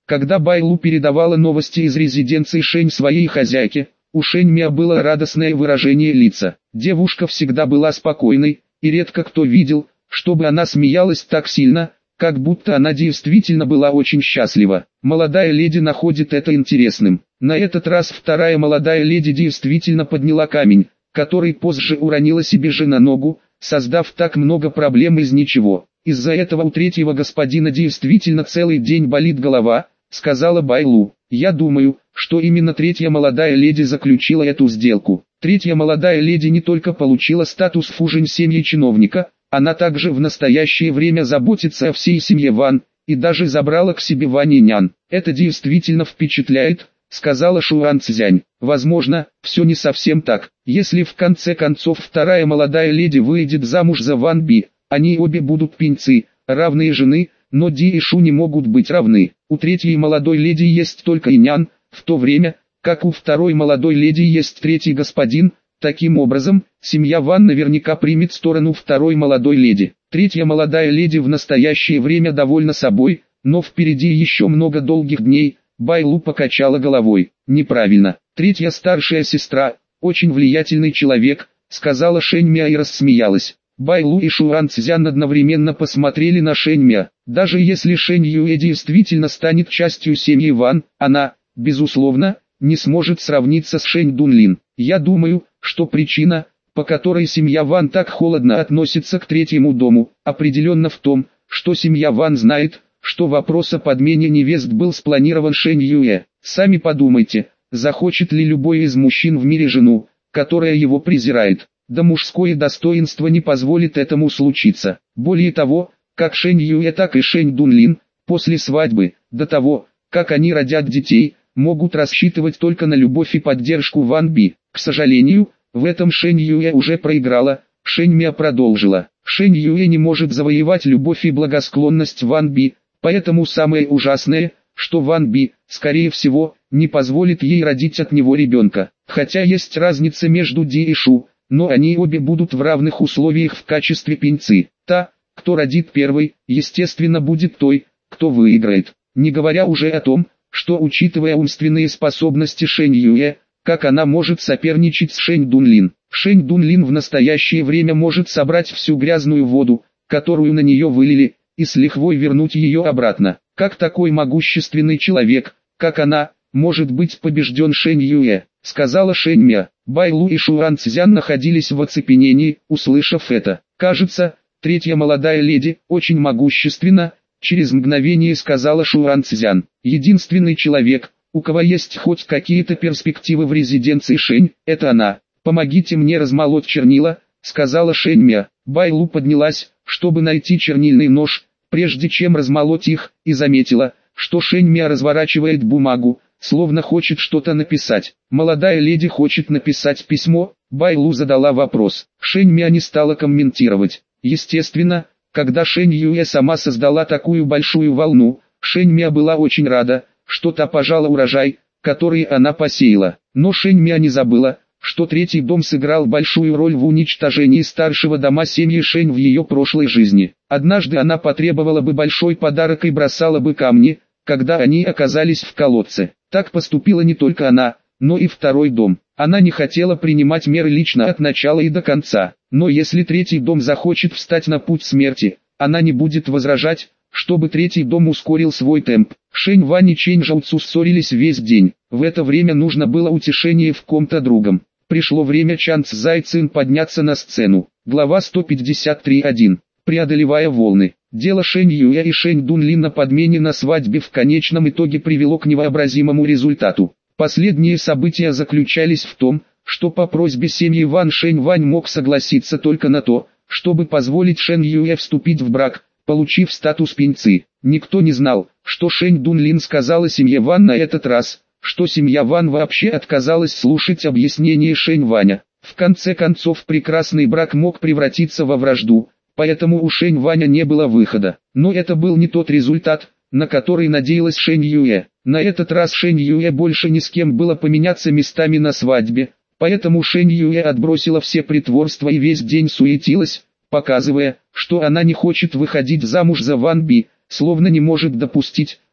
Когда Байлу передавала новости из резиденции Шень своей хозяйке, у Шень Миа было радостное выражение лица. Девушка всегда была спокойной, и редко кто видел, чтобы она смеялась так сильно, как будто она действительно была очень счастлива. Молодая леди находит это интересным. На этот раз вторая молодая леди действительно подняла камень, который позже уронила себе же на ногу, создав так много проблем из ничего. Из-за этого у третьего господина действительно целый день болит голова, сказала Байлу. Я думаю, что именно третья молодая леди заключила эту сделку. Третья молодая леди не только получила статус фужень семьи чиновника, она также в настоящее время заботится о всей семье Ван, и даже забрала к себе Ван Инян. Это действительно впечатляет, сказала Шуан Цзянь. Возможно, все не совсем так. Если в конце концов вторая молодая леди выйдет замуж за Ван Би, они обе будут пинцы, равные жены, но Ди и Шу не могут быть равны. У третьей молодой леди есть только Инян, в то время, как у второй молодой леди есть третий господин. Таким образом, семья Ван наверняка примет сторону второй молодой леди. Третья молодая леди в настоящее время довольна собой, но впереди еще много долгих дней. Байлу покачала головой. Неправильно. Третья старшая сестра, очень влиятельный человек, сказала Шень Миа и рассмеялась. Байлу и Шуан Цзян одновременно посмотрели на Шень Миа. Даже если Шень Юэ действительно станет частью семьи Ван, она, безусловно, не сможет сравниться с Шень Дунлин. Я думаю, что причина, по которой семья Ван так холодно относится к третьему дому, определенно в том, что семья Ван знает, что вопрос о подмене невест был спланирован Шень Юэ. Сами подумайте, захочет ли любой из мужчин в мире жену, которая его презирает. Да мужское достоинство не позволит этому случиться. Более того, как Шень Юэ, так и Шень Дунлин, после свадьбы, до того, как они родят детей, могут рассчитывать только на любовь и поддержку Ван Би. К сожалению, в этом Шень Юэ уже проиграла. Шень Миа продолжила. Шень Юэ не может завоевать любовь и благосклонность Ван Би, поэтому самое ужасное, что Ван Би, скорее всего, не позволит ей родить от него ребенка. Хотя есть разница между Ди и Шу, но они обе будут в равных условиях в качестве пинцы. Та, кто родит первой, естественно будет той, кто выиграет. Не говоря уже о том, что учитывая умственные способности Шень Юэ, как она может соперничать с Шень Дунлин. Шень Дунлин в настоящее время может собрать всю грязную воду, которую на нее вылили, и с лихвой вернуть ее обратно. Как такой могущественный человек, как она, может быть побежден Шень Юэ, сказала Шень Миа. Байлу и Шуан Цзян находились в оцепенении, услышав это. Кажется, третья молодая леди очень могущественна, через мгновение сказала Шуан Цзян. Единственный человек, у кого есть хоть какие-то перспективы в резиденции Шень, это она. Помогите мне размолоть чернила, сказала Шень Миа. Байлу поднялась, чтобы найти чернильный нож, прежде чем размолоть их, и заметила, что Шень Миа разворачивает бумагу, словно хочет что-то написать. Молодая леди хочет написать письмо. Байлу задала вопрос. Шень Миа не стала комментировать. Естественно, когда Шень Юэ сама создала такую большую волну, Шень Миа была очень рада, что та пожала урожай, который она посеяла. Но Шень Миа не забыла, что третий дом сыграл большую роль в уничтожении старшего дома семьи Шень в ее прошлой жизни. Однажды она потребовала бы большой подарок и бросала бы камни, когда они оказались в колодце. Так поступила не только она, но и второй дом. Она не хотела принимать меры лично от начала и до конца. Но если третий дом захочет встать на путь смерти, она не будет возражать, чтобы третий дом ускорил свой темп. Шень Вань и Чэнь Жауцу ссорились весь день. В это время нужно было утешение в ком-то другом. Пришло время Чан Цзай Цин подняться на сцену. Глава сто пятьдесят три один. Преодолевая волны. Дело Шень Юэ и Шень Дунлин на подмене на свадьбе в конечном итоге привело к невообразимому результату. Последние события заключались в том, что по просьбе семьи Ван Шень Вань мог согласиться только на то, чтобы позволить Шень Юэ вступить в брак, получив статус пинцы. Никто не знал, что Шень Дунлин сказала семье Ван на этот раз, что семья Ван вообще отказалась слушать объяснение Шень Ваня. В конце концов прекрасный брак мог превратиться во вражду, поэтому у Шень Ваня не было выхода. Но это был не тот результат, на который надеялась Шень Юэ. На этот раз Шень Юэ больше ни с кем было поменяться местами на свадьбе, поэтому Шень Юэ отбросила все притворства и весь день суетилась, показывая, что она не хочет выходить замуж за Ван Би, словно не может допустить,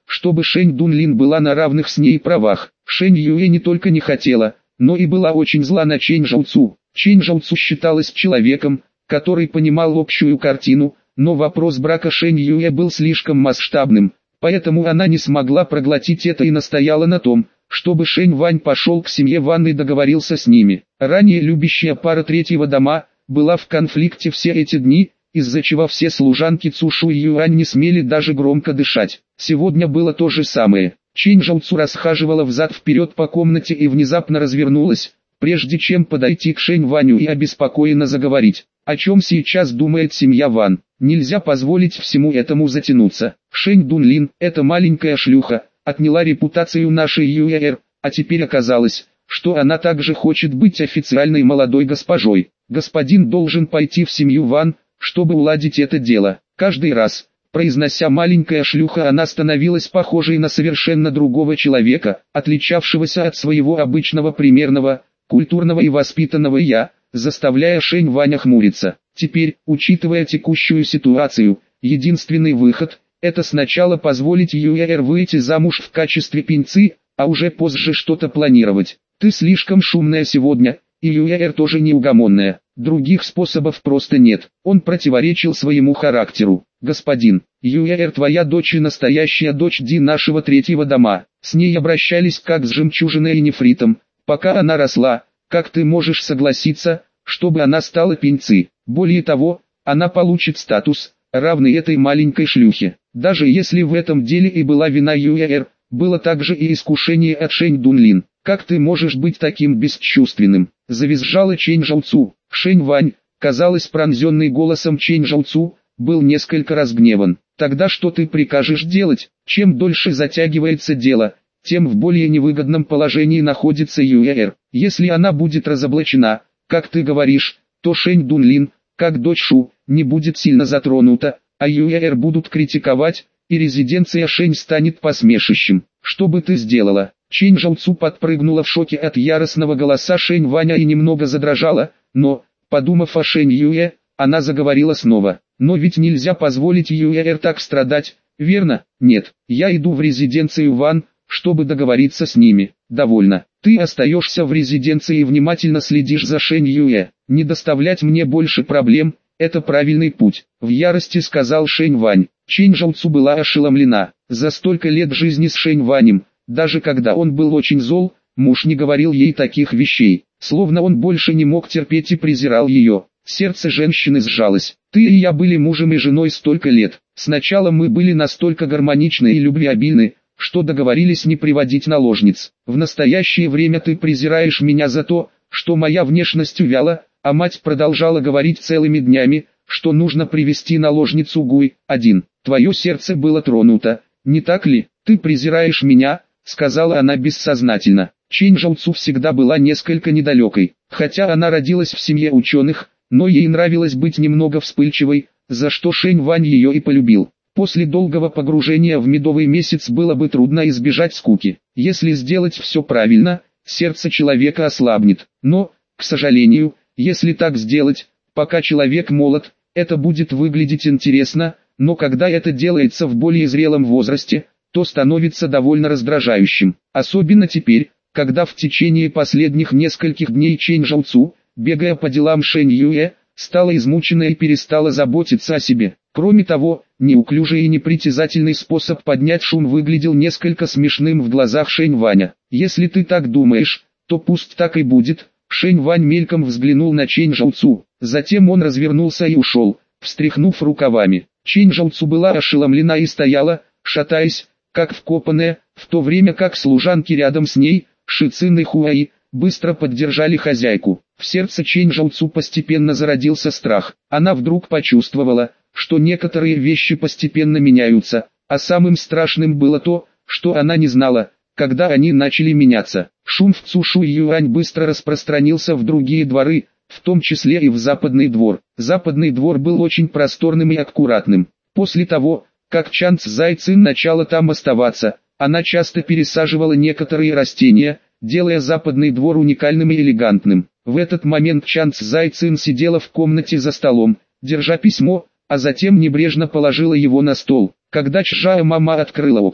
чтобы Шэнь Дунлин была на равных с ней правах. Шэнь Юэ не только не хотела, но и была очень зла на Чэнь Жауцу. Чэнь Жауцу считалась человеком, который понимал общую картину, но вопрос брака Шэнь Юэ был слишком масштабным, поэтому она не смогла проглотить это и настояла на том, чтобы Шэнь Вань пошел к семье Ван и договорился с ними. Ранее любящая пара третьего дома была в конфликте все эти дни, из-за чего все служанки Цушу и Юань не смели даже громко дышать. Сегодня было то же самое. Чэнь Жауцу расхаживала взад-вперед по комнате и внезапно развернулась, прежде чем подойти к Шэнь Ваню и обеспокоенно заговорить. О чем сейчас думает семья Ван? Нельзя позволить всему этому затянуться. Шэнь Дунлин, эта маленькая шлюха, отняла репутацию нашей Юэр, а теперь оказалось, что она также хочет быть официальной молодой госпожой. Господин должен пойти в семью Ван, чтобы уладить это дело. Каждый раз, произнося «маленькая шлюха», она становилась похожей на совершенно другого человека, отличавшегося от своего обычного примерного, культурного и воспитанного «я», заставляя Шэнь Ваня хмуриться. Теперь, учитывая текущую ситуацию, единственный выход – это сначала позволить Юэр выйти замуж в качестве пинцы, а уже позже что-то планировать. Ты слишком шумная сегодня, и Юэр тоже неугомонная. Других способов просто нет. Он противоречил своему характеру. Господин, Юэр твоя дочь и настоящая дочь Ди нашего третьего дома. С ней обращались как с жемчужиной и нефритом, пока она росла. Как ты можешь согласиться, чтобы она стала пинци? Более того, она получит статус, равный этой маленькой шлюхе. Даже если в этом деле и была вина Юэр, было также и искушение от Шэнь Дунлин. Как ты можешь быть таким бесчувственным? Завизжала Чэнь Жауцу. Шэнь Вань, казалось пронзенный голосом Чэнь Жауцу, был несколько разгневан. Тогда что ты прикажешь делать? Чем дольше затягивается дело, тем в более невыгодном положении находится Юэр. Если она будет разоблачена, как ты говоришь, то Шэнь Дунлин, как дочь Шу, не будет сильно затронута, а Юэр будут критиковать, и резиденция Шэнь станет посмешищем. Что бы ты сделала? Чэнь Жауцу подпрыгнула в шоке от яростного голоса Шэнь Ваня и немного задрожала, но, подумав о Шэнь Юэ, она заговорила снова. Но ведь нельзя позволить Юэр так страдать, верно? Нет, я иду в резиденцию Ван, чтобы договориться с ними. Довольно. Ты остаешься в резиденции и внимательно следишь за Шэнь Юэ. Не доставлять мне больше проблем, это правильный путь. В ярости сказал Шэнь Вань. Чэнь Жауцу была ошеломлена. За столько лет жизни с Шэнь Ванем, даже когда он был очень зол, муж не говорил ей таких вещей. Словно он больше не мог терпеть и презирал ее. Сердце женщины сжалось. Ты и я были мужем и женой столько лет. Сначала мы были настолько гармоничны и любвеобильны, что договорились не приводить наложниц. В настоящее время ты презираешь меня за то, что моя внешность увяла, а мать продолжала говорить целыми днями, что нужно привести наложницу Гуй. Один. Твое сердце было тронуто, не так ли? Ты презираешь меня, сказала она бессознательно. Чэнь Жауцу всегда была несколько недалекой, хотя она родилась в семье ученых, но ей нравилось быть немного вспыльчивой, за что Шэнь Вань ее и полюбил. После долгого погружения в медовый месяц было бы трудно избежать скуки. Если сделать все правильно, сердце человека ослабнет. Но, к сожалению, если так сделать, пока человек молод, это будет выглядеть интересно, но когда это делается в более зрелом возрасте, то становится довольно раздражающим. Особенно теперь, когда в течение последних нескольких дней Чэнь Жауцу, бегая по делам Шэнь Юэ, стала измучена и перестала заботиться о себе. Кроме того, неуклюжий и непритязательный способ поднять шум выглядел несколько смешным в глазах Шэнь Ваня. Если ты так думаешь, то пусть так и будет. Шэнь Вань мельком взглянул на Чэнь Жауцу. Затем он развернулся и ушел, встряхнув рукавами. Чэнь Жауцу была ошеломлена и стояла, шатаясь, как вкопанная, в то время как служанки рядом с ней, Ши Цин и Хуаи, быстро поддержали хозяйку. В сердце Чэнь Жауцу постепенно зародился страх. Она вдруг почувствовала, что некоторые вещи постепенно меняются, а самым страшным было то, что она не знала, когда они начали меняться. Шум в Цушу и Юань быстро распространился в другие дворы, в том числе и в Западный двор. Западный двор был очень просторным и аккуратным. После того, как Чан Цзай Цин начала там оставаться, она часто пересаживала некоторые растения, делая Западный двор уникальным и элегантным. В этот момент Чан Цзай Цин сидела в комнате за столом, держа письмо, а затем небрежно положила его на стол. Когда Чжао Мама открыла окна,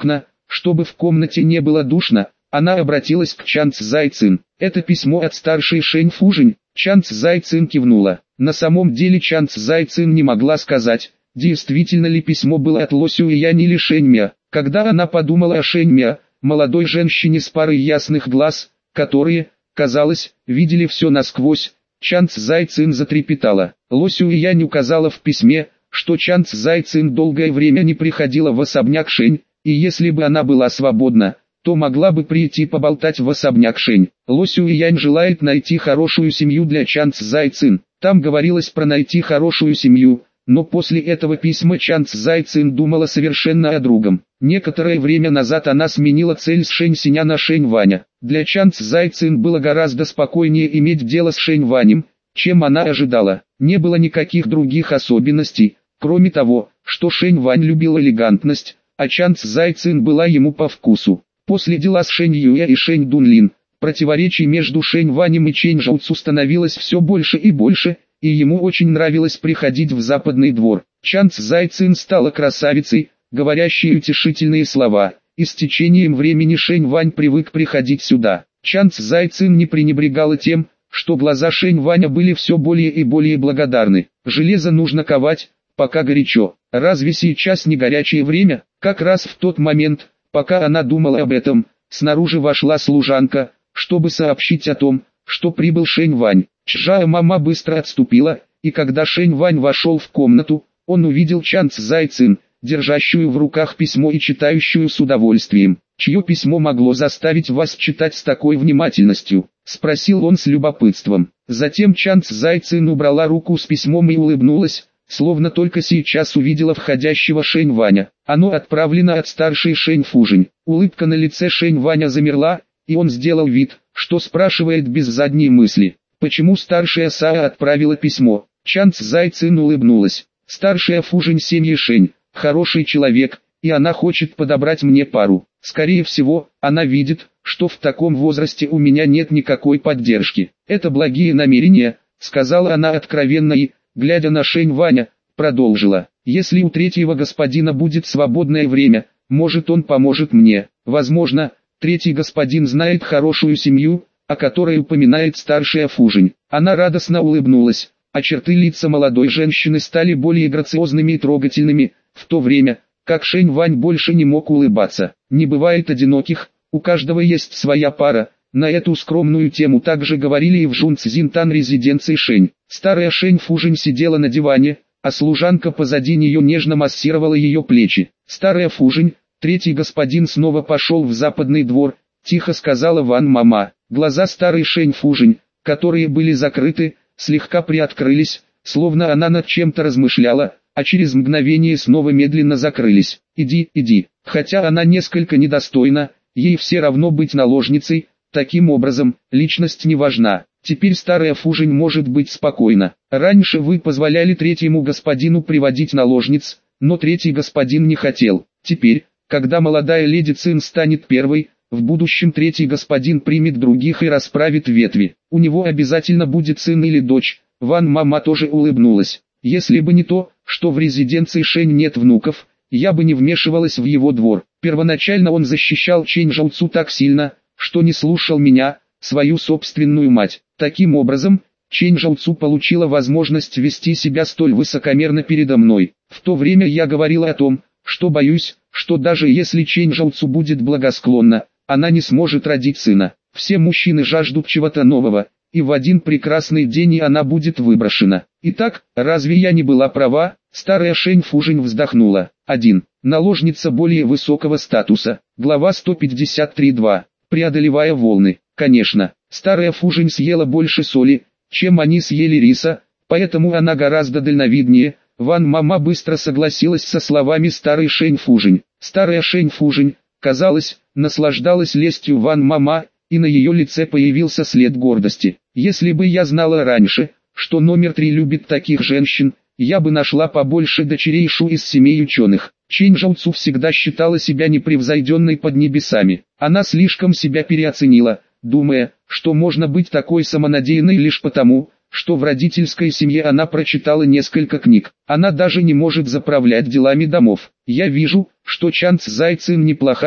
чтобы в комнате не было душно, она обратилась к Чан Цзай Цин. «Это письмо от старшей Шэнь Фужинь». Чан Цзай Цин кивнула. На самом деле Чан Цзай Цин не могла сказать, действительно ли письмо было от Ло Сюэянь или Шэнь Мя. Когда она подумала о Шэнь Мя, молодой женщине с парой ясных глаз, которые, казалось, видели все насквозь, Чан Цзай Цин затрепетала. Ло Сюэянь указала в письме, что Чан Цзай Цин долгое время не приходила в особняк Шэнь, и если бы она была свободна, то могла бы прийти поболтать в особняк Шэнь. Ло Сюэянь желает найти хорошую семью для Чан Цзай Цин. Там говорилось про найти хорошую семью, но после этого письма Чан Цзай Цин думала совершенно о другом. Некоторое время назад она сменила цель с Шэнь Синя на Шэнь Ваня. Для Чан Цзай Цин было гораздо спокойнее иметь дело с Шэнь Ванем, чем она ожидала. Не было никаких других особенностей, кроме того, что Шэнь Вань любил элегантность, а Чан Цзай Цин была ему по вкусу. После дела с Шэнь Юэ и Шэнь Дунлин, противоречий между Шэнь Ванем и Чэнь Жаоцу становилось все больше и больше, и ему очень нравилось приходить в западный двор. Чан Цзай Цин стала красавицей, говорящей утешительные слова, и с течением времени Шэнь Вань привык приходить сюда. Чан Цзай Цин не пренебрегала тем, что глаза Шэнь Ваня были все более и более благодарны. Железо нужно ковать, пока горячо. Разве сейчас не горячее время? Как раз в тот момент, пока она думала об этом, снаружи вошла служанка, чтобы сообщить о том, что прибыл Шэнь Вань. Чжао Мама быстро отступила, и когда Шэнь Вань вошел в комнату, он увидел Чан Цзай Цин, держащую в руках письмо и читающую с удовольствием. «Чье письмо могло заставить вас читать с такой внимательностью?» — спросил он с любопытством. Затем Чан Цзай Цин убрала руку с письмом и улыбнулась, словно только сейчас увидела входящего Шэнь Ваня. Оно отправлено от старшей Шэнь Фужинь. Улыбка на лице Шэнь Ваня замерла, и он сделал вид, что спрашивает без задней мысли. Почему старшая Саа отправила письмо? Чан Цзай Цин улыбнулась. Старшая Фужинь семьи Шэнь, хороший человек, и она хочет подобрать мне пару. Скорее всего, она видит, что в таком возрасте у меня нет никакой поддержки. Это благие намерения, сказала она откровенно и, глядя на Шэнь Ваня, продолжила. Если у третьего господина будет свободное время, может он поможет мне. Возможно, третий господин знает хорошую семью, о которой упоминает старшая Фужинь. Она радостно улыбнулась, а черты лица молодой женщины стали более грациозными и трогательными, в то время, как Шэнь Вань больше не мог улыбаться. Не бывает одиноких, у каждого есть своя пара. На эту скромную тему также говорили и в Жунцзинтан резиденции Шэнь. Старая Шэнь Фужинь сидела на диване, а служанка позади нее нежно массировала ее плечи. Старая Фужинь, третий господин снова пошел в западный двор, тихо сказала Ван Мама. Глаза старой Шэнь Фужинь, которые были закрыты, слегка приоткрылись, словно она над чем-то размышляла, а через мгновение снова медленно закрылись. «Иди, иди». Хотя она несколько недостойна, ей все равно быть наложницей, таким образом, личность не важна. Теперь старая Фужинь может быть спокойна. Раньше вы позволяли третьему господину приводить наложниц, но третий господин не хотел. Теперь, когда молодая леди Цин станет первой, в будущем третий господин примет других и расправит ветви. У него обязательно будет сын или дочь. Ван Мама тоже улыбнулась. Если бы не то, что в резиденции Шэнь нет внуков, я бы не вмешивалась в его двор. Первоначально он защищал Чэнь Жаоцу так сильно, что не слушал меня, свою собственную мать. Таким образом, Чэнь Жаоцу получила возможность вести себя столь высокомерно передо мной. В то время я говорила о том, что боюсь, что даже если Чэнь Жаоцу будет благосклонна, она не сможет родить сына. Все мужчины жаждут чего-то нового, и в один прекрасный день и она будет выброшена. Итак, разве я не была права? Старая Шэнь Фужинь вздохнула. один. Наложница более высокого статуса. Глава сто пятьдесят три два. Преодолевая волны. Конечно, старая Фужинь съела больше соли, чем они съели риса, поэтому она гораздо дальновиднее. Ван Мама быстро согласилась со словами старой Шэнь Фужинь. Старая Шэнь Фужинь, казалось, наслаждалась лестью Ван Мама, и на ее лице появился след гордости. Если бы я знала раньше, что номер три любит таких женщин, я бы нашла побольше дочерейшу из семей ученых. Чэнь Жаоцу всегда считала себя непревзойденной под небесами. Она слишком себя переоценила, думая, что можно быть такой самонадеянной лишь потому, что в родительской семье она прочитала несколько книг. Она даже не может заправлять делами домов. Я вижу, что Чан Цзай Цин неплохая,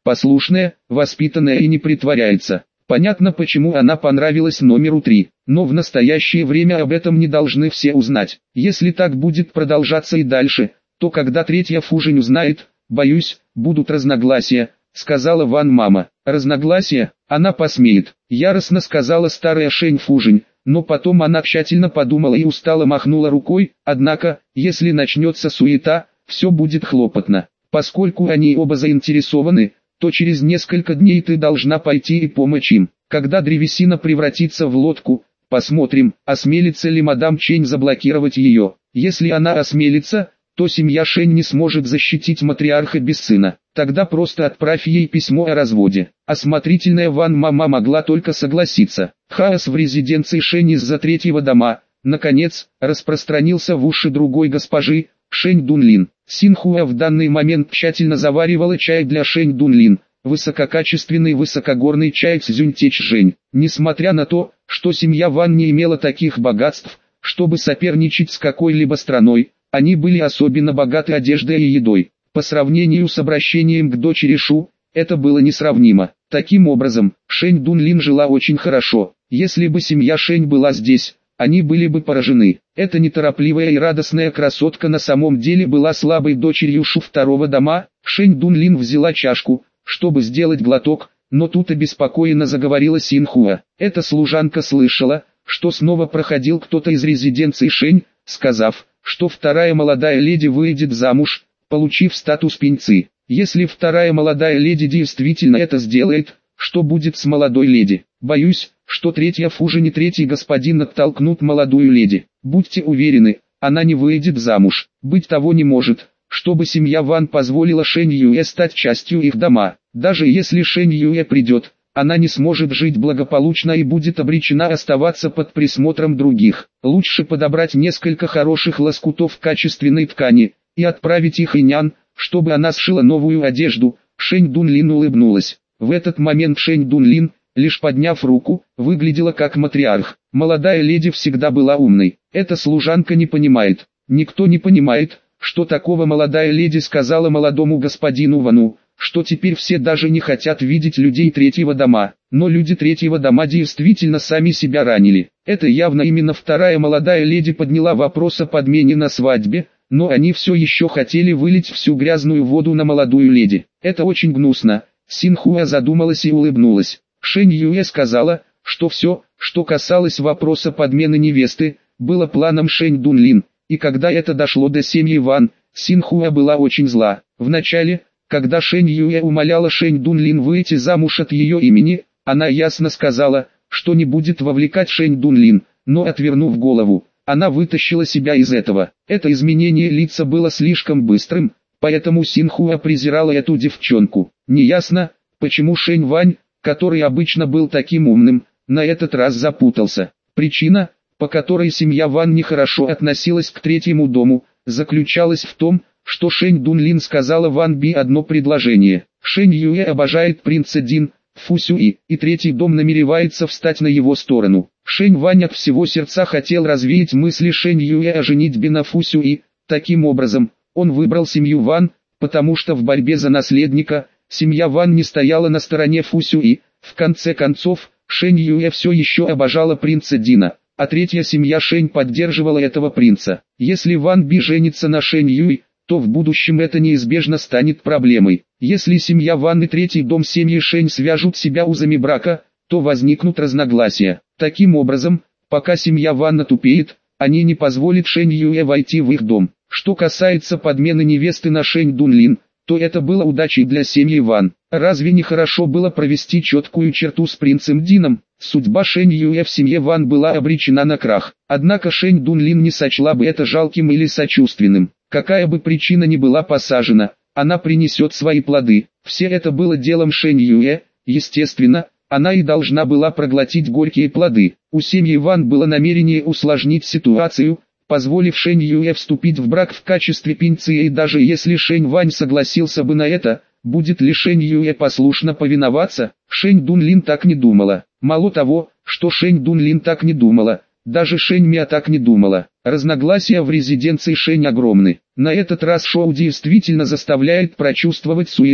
послушная, воспитанная и не притворяется. Понятно, почему она понравилась номеру три, но в настоящее время об этом не должны все узнать. Если так будет продолжаться и дальше, то когда третья Фужень узнает, боюсь, будут разногласия, сказала Ван мама. Разногласия? Она посмеет, яростно сказала старая Шень Фужень, но потом она тщательно подумала и устало махнула рукой, однако, если начнется суета, все будет хлопотно. Поскольку они оба заинтересованы, то через несколько дней ты должна пойти и помочь им. Когда древесина превратится в лодку, посмотрим, осмелится ли мадам Чень заблокировать ее. Если она осмелится, то семья Шень не сможет защитить матриарха без сына. Тогда просто отправь ей письмо о разводе. Осмотрительная Ван мама могла только согласиться. Хаос в резиденции Шень из-за третьего дома, наконец, распространился в уши другой госпожи, Шень Дунлин. Синхуа в данный момент тщательно заваривала чай для Шень Дунлин, высококачественный высокогорный чай Цзюньтечжэнь. Несмотря на то, что семья Ван не имела таких богатств, чтобы соперничать с какой-либо страной, они были особенно богаты одеждой и едой. По сравнению с обращением к дочери Шу, это было несравнимо. Таким образом, Шень Дунлин жила очень хорошо. Если бы семья Шень была здесь, они были бы поражены. Эта неторопливая и радостная красотка на самом деле была слабой дочерью Шу второго дома. Шень Дунлин взяла чашку, чтобы сделать глоток, но тут обеспокоенно заговорила Синхуа. Эта служанка слышала, что снова проходил кто-то из резиденции Шень, сказав, что вторая молодая леди выйдет замуж, получив статус пиньцы. Если вторая молодая леди действительно это сделает, что будет с молодой леди? Боюсь, что третья Фужень и третий господин оттолкнут молодую леди. Будьте уверены, она не выйдет замуж. Быть того не может, чтобы семья Ван позволила Шень Юэ стать частью их дома. Даже если Шень Юэ придет, она не сможет жить благополучно и будет обречена оставаться под присмотром других. Лучше подобрать несколько хороших лоскутов качественной ткани и отправить их Инян, чтобы она сшила новую одежду. Шень Дунлин улыбнулась. В этот момент Шень Дунлин, лишь подняв руку, выглядела как матриарх. Молодая леди всегда была умной. Эта служанка не понимает. Никто не понимает, что такого молодая леди сказала молодому господину Вану, что теперь все даже не хотят видеть людей третьего дома. Но люди третьего дома действительно сами себя ранили. Это явно именно вторая молодая леди подняла вопрос о подмене на свадьбе, но они все еще хотели вылить всю грязную воду на молодую леди. Это очень гнусно. Синхуа задумалась и улыбнулась. Шень Юэ сказала, что все, что касалось вопроса подмены невесты, было планом Шень Дунлин, и когда это дошло до семьи Ван, Синхуа была очень зла. Вначале, когда Шень Юэ умоляла Шень Дунлин выйти замуж от ее имени, она ясно сказала, что не будет вовлекать Шень Дунлин, но отвернув голову, она вытащила себя из этого. Это изменение лица было слишком быстрым, поэтому Синхуа презирала эту девчонку. Неясно, почему Шень Вань, который обычно был таким умным, на этот раз запутался. Причина, по которой семья Ван нехорошо относилась к третьему дому, заключалась в том, что Шень Дунлин сказала Ван Би одно предложение. Шень Юэ обожает принца Дин, Фу Сюи, и третий дом намеревается встать на его сторону. Шень Вань от всего сердца хотел развеять мысли Шень Юэ о женитьбе на Фу Сюи. Таким образом, он выбрал семью Ван, потому что в борьбе за наследника, семья Ван не стояла на стороне Фу Сюи. В конце концов, Шень Юэ все еще обожала принца Дина, а третья семья Шень поддерживала этого принца. Если Ван Би женится на Шень Юй, то в будущем это неизбежно станет проблемой. Если семья Ван и третий дом семьи Шень свяжут себя узами брака, то возникнут разногласия. Таким образом, пока семья Ван натупеет, они не позволят Шень Юэ войти в их дом. Что касается подмены невесты на Шень Дунлин, то это было удачей для семьи Ван. Разве не хорошо было провести четкую черту с принцем Дином? Судьба Шень Юэ в семье Ван была обречена на крах. Однако Шень Дунлин не сочла бы это жалким или сочувственным. Какая бы причина ни была посажена, она принесет свои плоды. Все это было делом Шень Юэ, естественно, она и должна была проглотить горькие плоды. У семьи Ван было намерение усложнить ситуацию, позволив Шень Юэ вступить в брак в качестве пиньцы, и даже если Шень Вань согласился бы на это, будет ли Шень Юэ послушно повиноваться? Шень Дунлин так не думала. Мало того, что Шень Дунлин так не думала, даже Шень Мя так не думала. Разногласия в резиденции Шень огромны. На этот раз шоу действительно заставляет прочувствовать суету,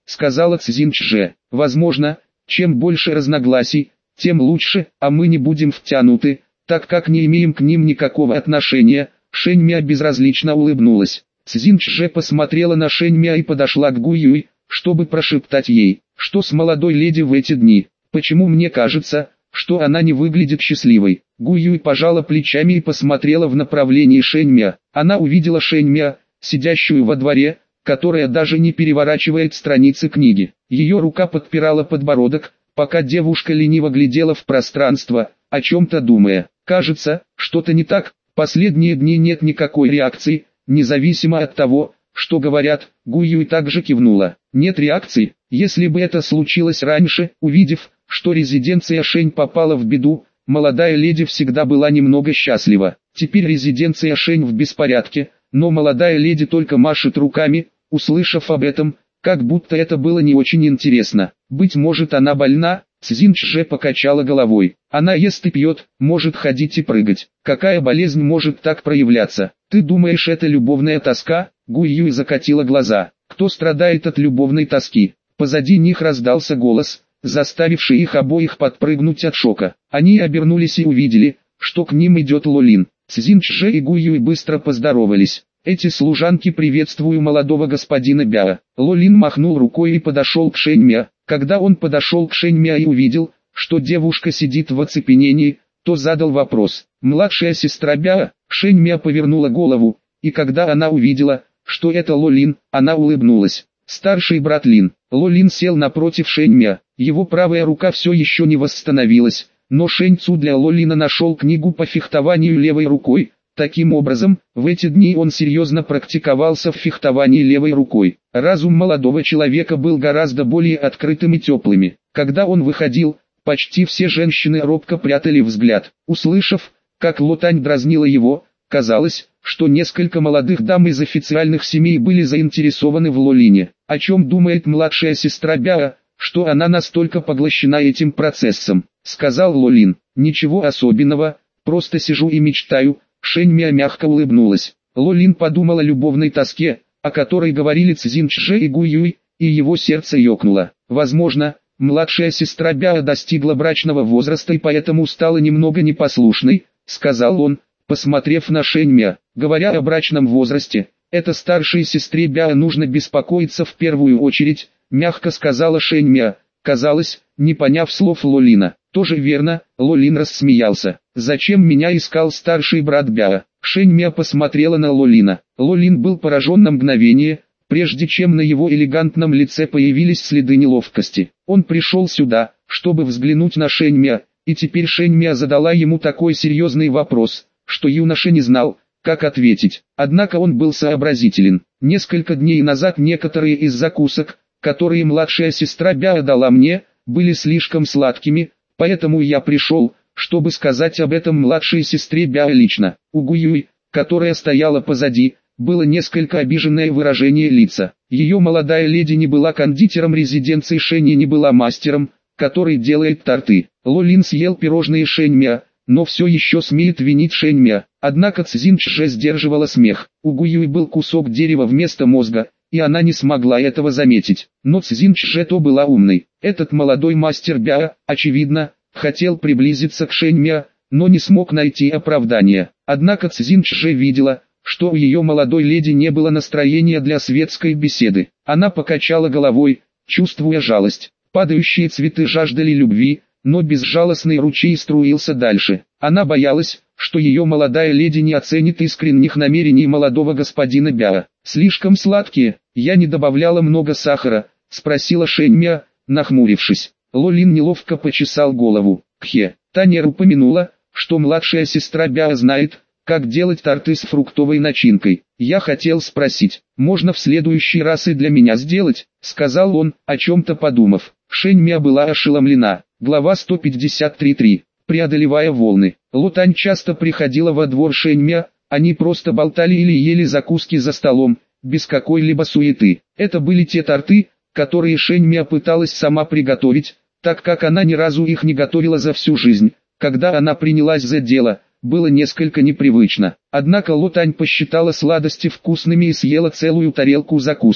сказала Цзиньчже. Возможно, чем больше разногласий, тем лучше, а мы не будем втянуты, так как не имеем к ним никакого отношения. Шэньмя безразлично улыбнулась. Цзиньчже посмотрела на Шэньмя и подошла к Гуюй, чтобы прошептать ей, что с молодой леди в эти дни. Почему мне кажется, что она не выглядит счастливой? Гуюй пожала плечами и посмотрела в направлении Шэньмя. Она увидела Шэньмя, сидящую во дворе, которая даже не переворачивает страницы книги. Ее рука подпирала подбородок, пока девушка лениво глядела в пространство, о чем-то думая. Кажется, что-то не так. Последние дни нет никакой реакции, независимо от того, что говорят. Гуюй также кивнула. Нет реакции. Если бы это случилось раньше, увидев, что резиденция Шэнь попала в беду, молодая леди всегда была немного счастлива. Теперь резиденция Шэнь в беспорядке, но молодая леди только машет руками, услышав об этом, как будто это было не очень интересно. Быть может, она больна? Цзиньчже покачала головой. Она ест и пьет, может ходить и прыгать. Какая болезнь может так проявляться? Ты думаешь, это любовная тоска? Гуюй закатила глаза. Кто страдает от любовной тоски? Позади них раздался голос, заставивший их обоих подпрыгнуть от шока. Они обернулись и увидели, что к ним идет Лолин. Цзиньчже и Гуюй быстро поздоровались. Эти служанки приветствую молодого господина Бяо. Лолин махнул рукой и подошел к Шэньмя. Когда он подошел к Шэньмя и увидел, что девушка сидит в оцепенении, то задал вопрос. Младшая сестра Бяо? Шэньмя повернула голову, и когда она увидела, что это Лолин, она улыбнулась. Старший брат Лин. Лолин сел напротив Шэньмя. Его правая рука все еще не восстановилась, но Шэнь Цу для Лолина нашел книгу по фехтованию левой рукой. Таким образом, в эти дни он серьезно практиковался в фехтовании левой рукой. Разум молодого человека был гораздо более открытым и теплым. Когда он выходил, почти все женщины робко прятали взгляд. Услышав, как Лотань дразнила его, казалось, что несколько молодых дам из официальных семей были заинтересованы в Лолине. О чем думает младшая сестра Бяо, что она настолько поглощена этим процессом, сказал Лолин. Ничего особенного, просто сижу и мечтаю. Шэньмя мягко улыбнулась. Лолин подумал о любовной тоске, о которой говорили Цзиньчже и Гуюй, и его сердце ёкнуло. Возможно, младшая сестра Бяо достигла брачного возраста и поэтому стала немного непослушной, сказал он, посмотрев на Шэньмя. Говоря о брачном возрасте, это старшей сестре Бяо нужно беспокоиться в первую очередь, мягко сказала Шэньмя, казалось, не поняв слов Лолина. Тоже верно, Лолин рассмеялся. Зачем меня искал старший брат Бяо? Шэньмя посмотрела на Лолина. Лолин был поражен на мгновение, прежде чем на его элегантном лице появились следы неловкости. Он пришел сюда, чтобы взглянуть на Шэньмя, и теперь Шэньмя задала ему такой серьезный вопрос, что юноша не знал, как ответить. Однако он был сообразителен. Несколько дней назад некоторые из закусок, которые младшая сестра Бяо дала мне, были слишком сладкими, поэтому я пришел, чтобы сказать об этом младшей сестре Бяо лично. У Гуюй, которая стояла позади, было несколько обиженное выражение лица. Ее молодая леди не была кондитером резиденции Шэнь и не была мастером, который делает торты. Лолин съел пирожные Шэньмя, но все еще смеет винить Шэньмя. Однако Цзиньчже сдерживала смех. У Гуюй был кусок дерева вместо мозга, и она не смогла этого заметить. Но Цзиньчже то была умной. Этот молодой мастер Бяо, очевидно, хотел приблизиться к Шэньмя, но не смог найти оправдания. Однако Цзиньчже видела, что у ее молодой леди не было настроения для светской беседы. Она покачала головой, чувствуя жалость. Падающие цветы жаждали любви, но безжалостный ручей струился дальше. Она боялась, что ее молодая леди не оценит искренних намерений молодого господина Бяо. «Слишком сладкие, я не добавляла много сахара», — спросила Шэньмя, нахмурившись. Лолин неловко почесал голову. Кхе, Танер упомянула, что младшая сестра Бяо знает, как делать торты с фруктовой начинкой. Я хотел спросить, можно в следующий раз и для меня сделать, сказал он, о чем-то подумав. Шэньмя была ошеломлена. Глава сто пятьдесят три точка три. Преодолевая волны. Лотань часто приходила во двор Шэньмя, они просто болтали или ели закуски за столом, без какой-либо суеты. Это были те торты, которые Шэньмя пыталась сама приготовить, так как она ни разу их не готовила за всю жизнь. Когда она принялась за дело, было несколько непривычно. Однако Лотань посчитала сладости вкусными и съела целую тарелку закусок.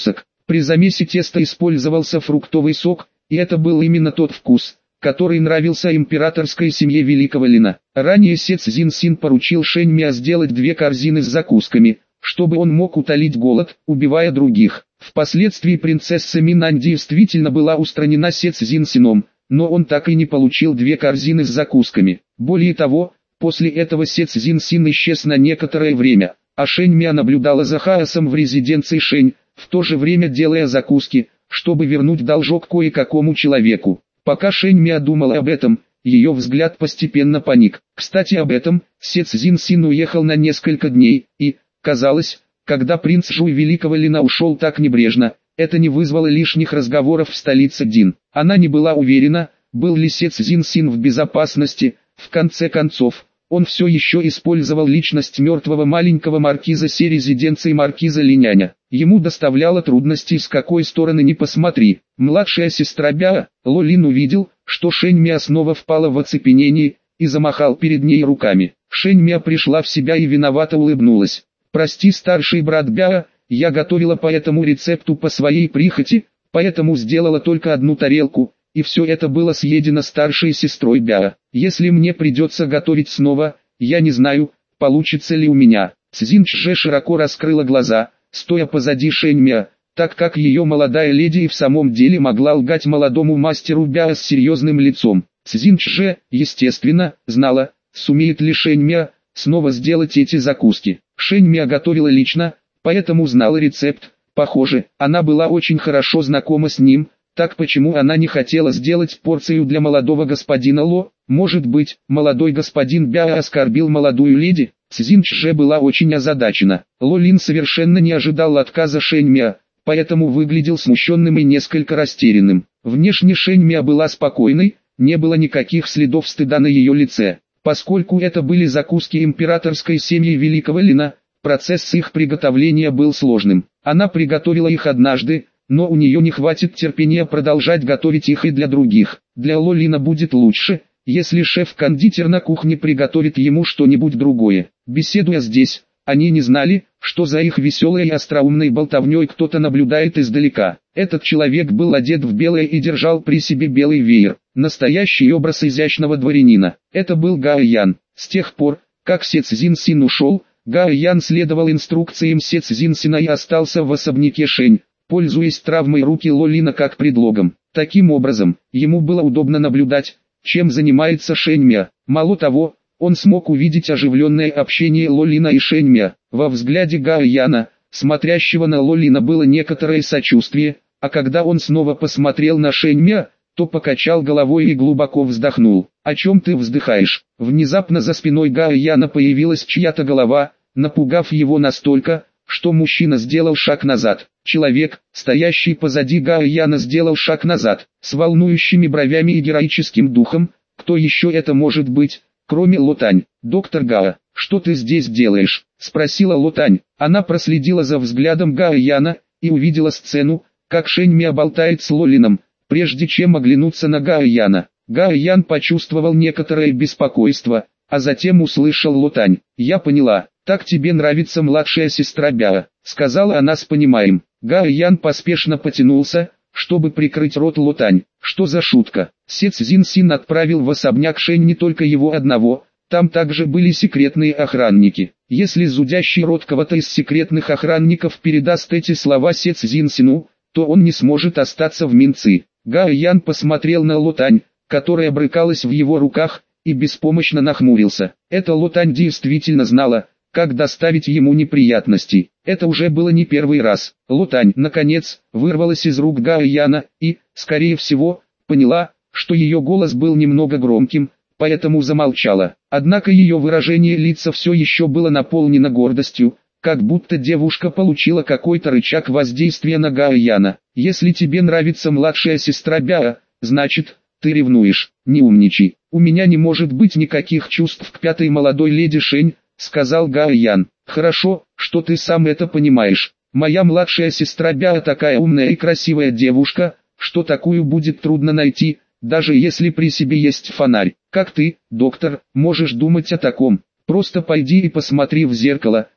При замесе теста использовался фруктовый сок, и это был именно тот вкус, который нравился императорской семье Великого Лина. Ранее Се Цзиньсин поручил Шэнь Миа сделать две корзины с закусками, чтобы он мог утолить голод, убивая других. Впоследствии принцесса Минань действительно была устранена Се Цзиньсином, но он так и не получил две корзины с закусками. Более того, после этого Се Цзиньсин исчез на некоторое время, а Шэнь Миа наблюдала за хаосом в резиденции Шэнь, в то же время делая закуски, чтобы вернуть должок кое-какому человеку. Пока Шэнь Миа думала об этом, ее взгляд постепенно паник. Кстати, об этом, Се Цзиньсин уехал на несколько дней, и, казалось, когда принц Жуй Великого Лина ушел так небрежно, это не вызвало лишних разговоров в столице Дин. Она не была уверена, был ли Се Цзиньсин в безопасности. В конце концов, он все еще использовал личность мертвого маленького маркиза Се резиденции маркиза Линяня. Ему доставляло трудности с какой стороны ни посмотри. Младшая сестра Бяо, Ло Лин, увидел, что Шэнь Миа снова впала в оцепенение, и замахал перед ней руками. Шэнь Миа пришла в себя и виновато улыбнулась. «Прости, старший брат Бяо, я готовила по этому рецепту по своей прихоти, поэтому сделала только одну тарелку, и все это было съедено старшей сестрой Бяо. Если мне придется готовить снова, я не знаю, получится ли у меня». Цзиньчже широко раскрыла глаза, стоя позади Шэнь Миа, так как ее молодая леди и в самом деле могла лгать молодому мастеру Бяо с серьезным лицом. Цзиньчже, естественно, знала, сумеет ли Шэнь Миа снова сделать эти закуски. Шэнь Миа готовила лично, поэтому знала рецепт. Похоже, она была очень хорошо знакома с ним. Так почему она не хотела сделать порцию для молодого господина Ло? Может быть, молодой господин Бяо оскорбил молодую леди? Цзиньчже была очень озадачена. Ло Лин совершенно не ожидал отказа Шэнь Миа, поэтому выглядел смущенным и несколько растерянным. Внешне Шэнь Миа была спокойной, не было никаких следов стыда на ее лице. Поскольку это были закуски императорской семьи Великого Лина, процесс их приготовления был сложным. Она приготовила их однажды, но у нее не хватит терпения продолжать готовить их и для других. Для Ло Лина будет лучше, если шеф-кондитер на кухне приготовит ему что-нибудь другое. Беседуя здесь, они не знали, что за их веселой и остроумной болтовней кто-то наблюдает издалека. Этот человек был одет в белое и держал при себе белый веер. Настоящий образ изящного дворянина. Это был Гао Ян. С тех пор, как Се Цзиньсин ушел, Гао Ян следовал инструкциям Се Цзиньсина и остался в особняке Шэнь, пользуясь травмой руки Ло Лина как предлогом. Таким образом, ему было удобно наблюдать, чем занимается Шэнь Миа. Мало того, он смог увидеть оживленное общение Ло Лина и Шэнь Миа. Во взгляде Гао Яна, смотрящего на Ло Лина, было некоторое сочувствие, а когда он снова посмотрел на Шэнь Миа, то покачал головой и глубоко вздохнул. «О чем ты вздыхаешь?» Внезапно за спиной Гао Яна появилась чья-то голова, напугав его настолько, что мужчина сделал шаг назад. Человек, стоящий позади Гао Яна, сделал шаг назад, с волнующими бровями и героическим духом. Кто еще это может быть, кроме Ло Тань? «Доктор Гао, что ты здесь делаешь?» — спросила Ло Тань. Она проследила за взглядом Гао Яна и увидела сцену, как Шэнь Миа болтает с Ло Лином, прежде чем оглянуться на Гао Яна. Гао Ян почувствовал некоторое беспокойство, а затем услышал Ло Тань. «Я поняла, так тебе нравится младшая сестра Бяо», — сказала она с пониманием. Гао Ян поспешно потянулся, чтобы прикрыть рот Ло Тань. «Что за шутка?» Се Цзиньсин отправил в особняк Шэнь не только его одного, там также были секретные охранники. Если зудящий рот кого-то из секретных охранников передаст эти слова Се Цзиньсину, то он не сможет остаться в Минци. Гао Ян посмотрел на Ло Тань, которая брыкалась в его руках, и беспомощно нахмурился. Эта Ло Тань действительно знала, как доставить ему неприятности. Это уже было не первый раз. Ло Тань, наконец, вырвалась из рук Гао Яна и, скорее всего, поняла, что ее голос был немного громким, поэтому замолчала. Однако ее выражение лица все еще было наполнено гордостью, как будто девушка получила какой-то рычаг воздействия на Гао Яна. «Если тебе нравится младшая сестра Бяо, значит, ты ревнуешь. Не умничай. У меня не может быть никаких чувств к пятой молодой леди Шэнь», — сказал Гао Ян. «Хорошо, что ты сам это понимаешь. Моя младшая сестра Бяо такая умная и красивая девушка, что такую будет трудно найти, даже если при себе есть фонарь. Как ты, доктор, можешь думать о таком? Просто пойди и посмотри в зеркало,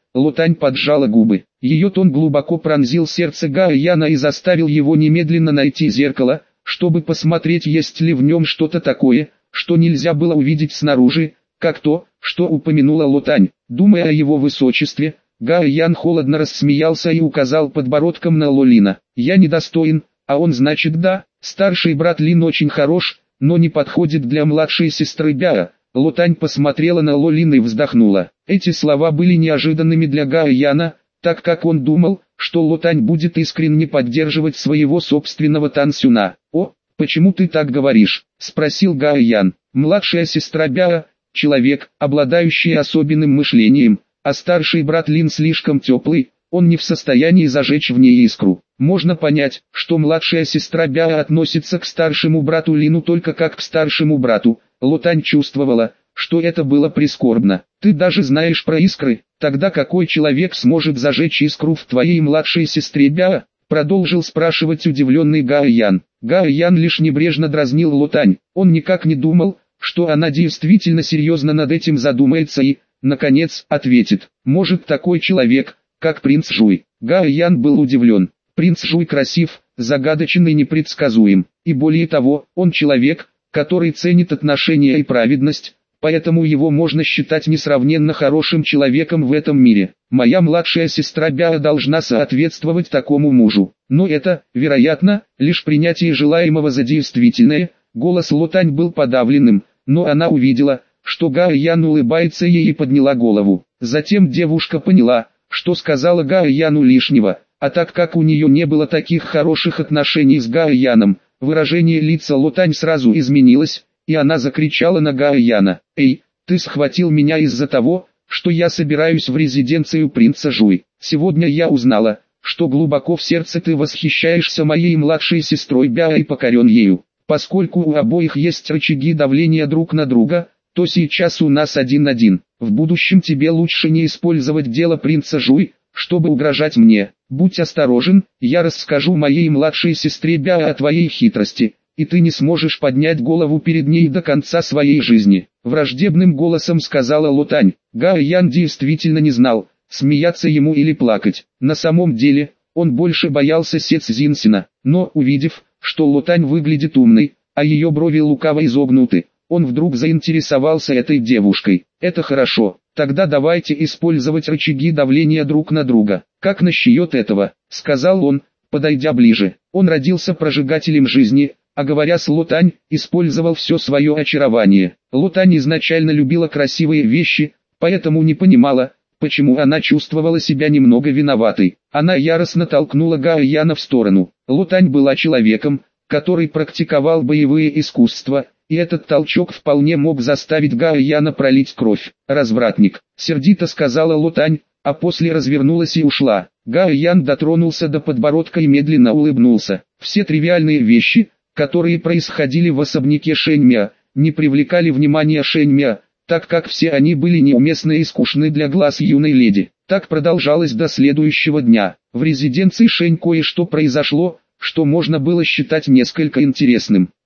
Лотань поджала губы. Ее тон глубоко пронзил сердце Гао Яна и заставил его немедленно найти зеркало, чтобы посмотреть, есть ли в нем что-то такое, что нельзя было увидеть снаружи, как то, что упомянула Лотань. Думая о его высочестве, Гао Ян холодно рассмеялся и указал подбородком на Лолина. «Я недостоин, а он значит да, старший брат Лин очень хорош, но не подходит для младшей сестры Бяо». Лотань посмотрела на Лолина и вздохнула. Эти слова были неожиданными для Гао Яна, так как он думал, что Лотань будет искренне поддерживать своего собственного Тан Сюна. «О, почему ты так говоришь?» – спросил Гао Ян. «Младшая сестра Бяо – человек, обладающий особенным мышлением, а старший брат Лин слишком теплый, он не в состоянии зажечь в ней искру. Можно понять, что младшая сестра Бяо относится к старшему брату Лину только как к старшему брату». Лотань чувствовала, что это было прискорбно. «Ты даже знаешь про искры, тогда какой человек сможет зажечь искру в твоей младшей сестре Бяо?» Продолжил спрашивать удивленный Гао Ян. Гао Ян лишь небрежно дразнил Лотань. Он никак не думал, что она действительно серьезно над этим задумается и, наконец, ответит. «Может, такой человек, как принц Жуй». Гао Ян был удивлен. Принц Жуй красив, загадочен и непредсказуем. И более того, он человек, который ценит отношения и праведность, поэтому его можно считать несравненно хорошим человеком в этом мире. Моя младшая сестра Бяо должна соответствовать такому мужу. Но это, вероятно, лишь принятие желаемого за действительное. Голос Лотань был подавленным, но она увидела, что Гао Ян улыбается ей и подняла голову. Затем девушка поняла, что сказала Гао Яну лишнего, а так как у нее не было таких хороших отношений с Гао Яном, выражение лица Лотань сразу изменилось, и она закричала на Гао Яна. «Эй, ты схватил меня из-за того, что я собираюсь в резиденцию принца Жуй. Сегодня я узнала, что глубоко в сердце ты восхищаешься моей младшей сестрой Бяо и покорен ею. Поскольку у обоих есть рычаги давления друг на друга, то сейчас у нас один-один. В будущем тебе лучше не использовать дело принца Жуй, чтобы угрожать мне. Будь осторожен, я расскажу моей младшей сестре Бяо о твоей хитрости, и ты не сможешь поднять голову перед ней до конца своей жизни». Враждебным голосом сказала Лотань. Гао Ян действительно не знал, смеяться ему или плакать. На самом деле, он больше боялся Се Цзиньсина, но увидев, что Лотань выглядит умной, а ее брови лукаво изогнуты, он вдруг заинтересовался этой девушкой. «Это хорошо, тогда давайте использовать рычаги давления друг на друга. Как насчет этого?» — сказал он, подойдя ближе. Он родился прожигателем жизни, а говоря с Лотань, использовал все свое очарование. Лотань изначально любила красивые вещи, поэтому не понимала, почему она чувствовала себя немного виноватой. Она яростно толкнула Гао Яна в сторону. Лотань была человеком, который практиковал боевые искусства, и этот толчок вполне мог заставить Гао Яна пролить кровь. «Развратник», — сердито сказала Лотань, а после развернулась и ушла. Гао Ян дотронулся до подбородка и медленно улыбнулся. Все тривиальные вещи, которые происходили в особняке Шэньмя, не привлекали внимания Шэньмя, так как все они были неуместны и скучны для глаз юной леди. Так продолжалось до следующего дня. В резиденции Шэнь кое-что произошло, что можно было считать несколько интересным.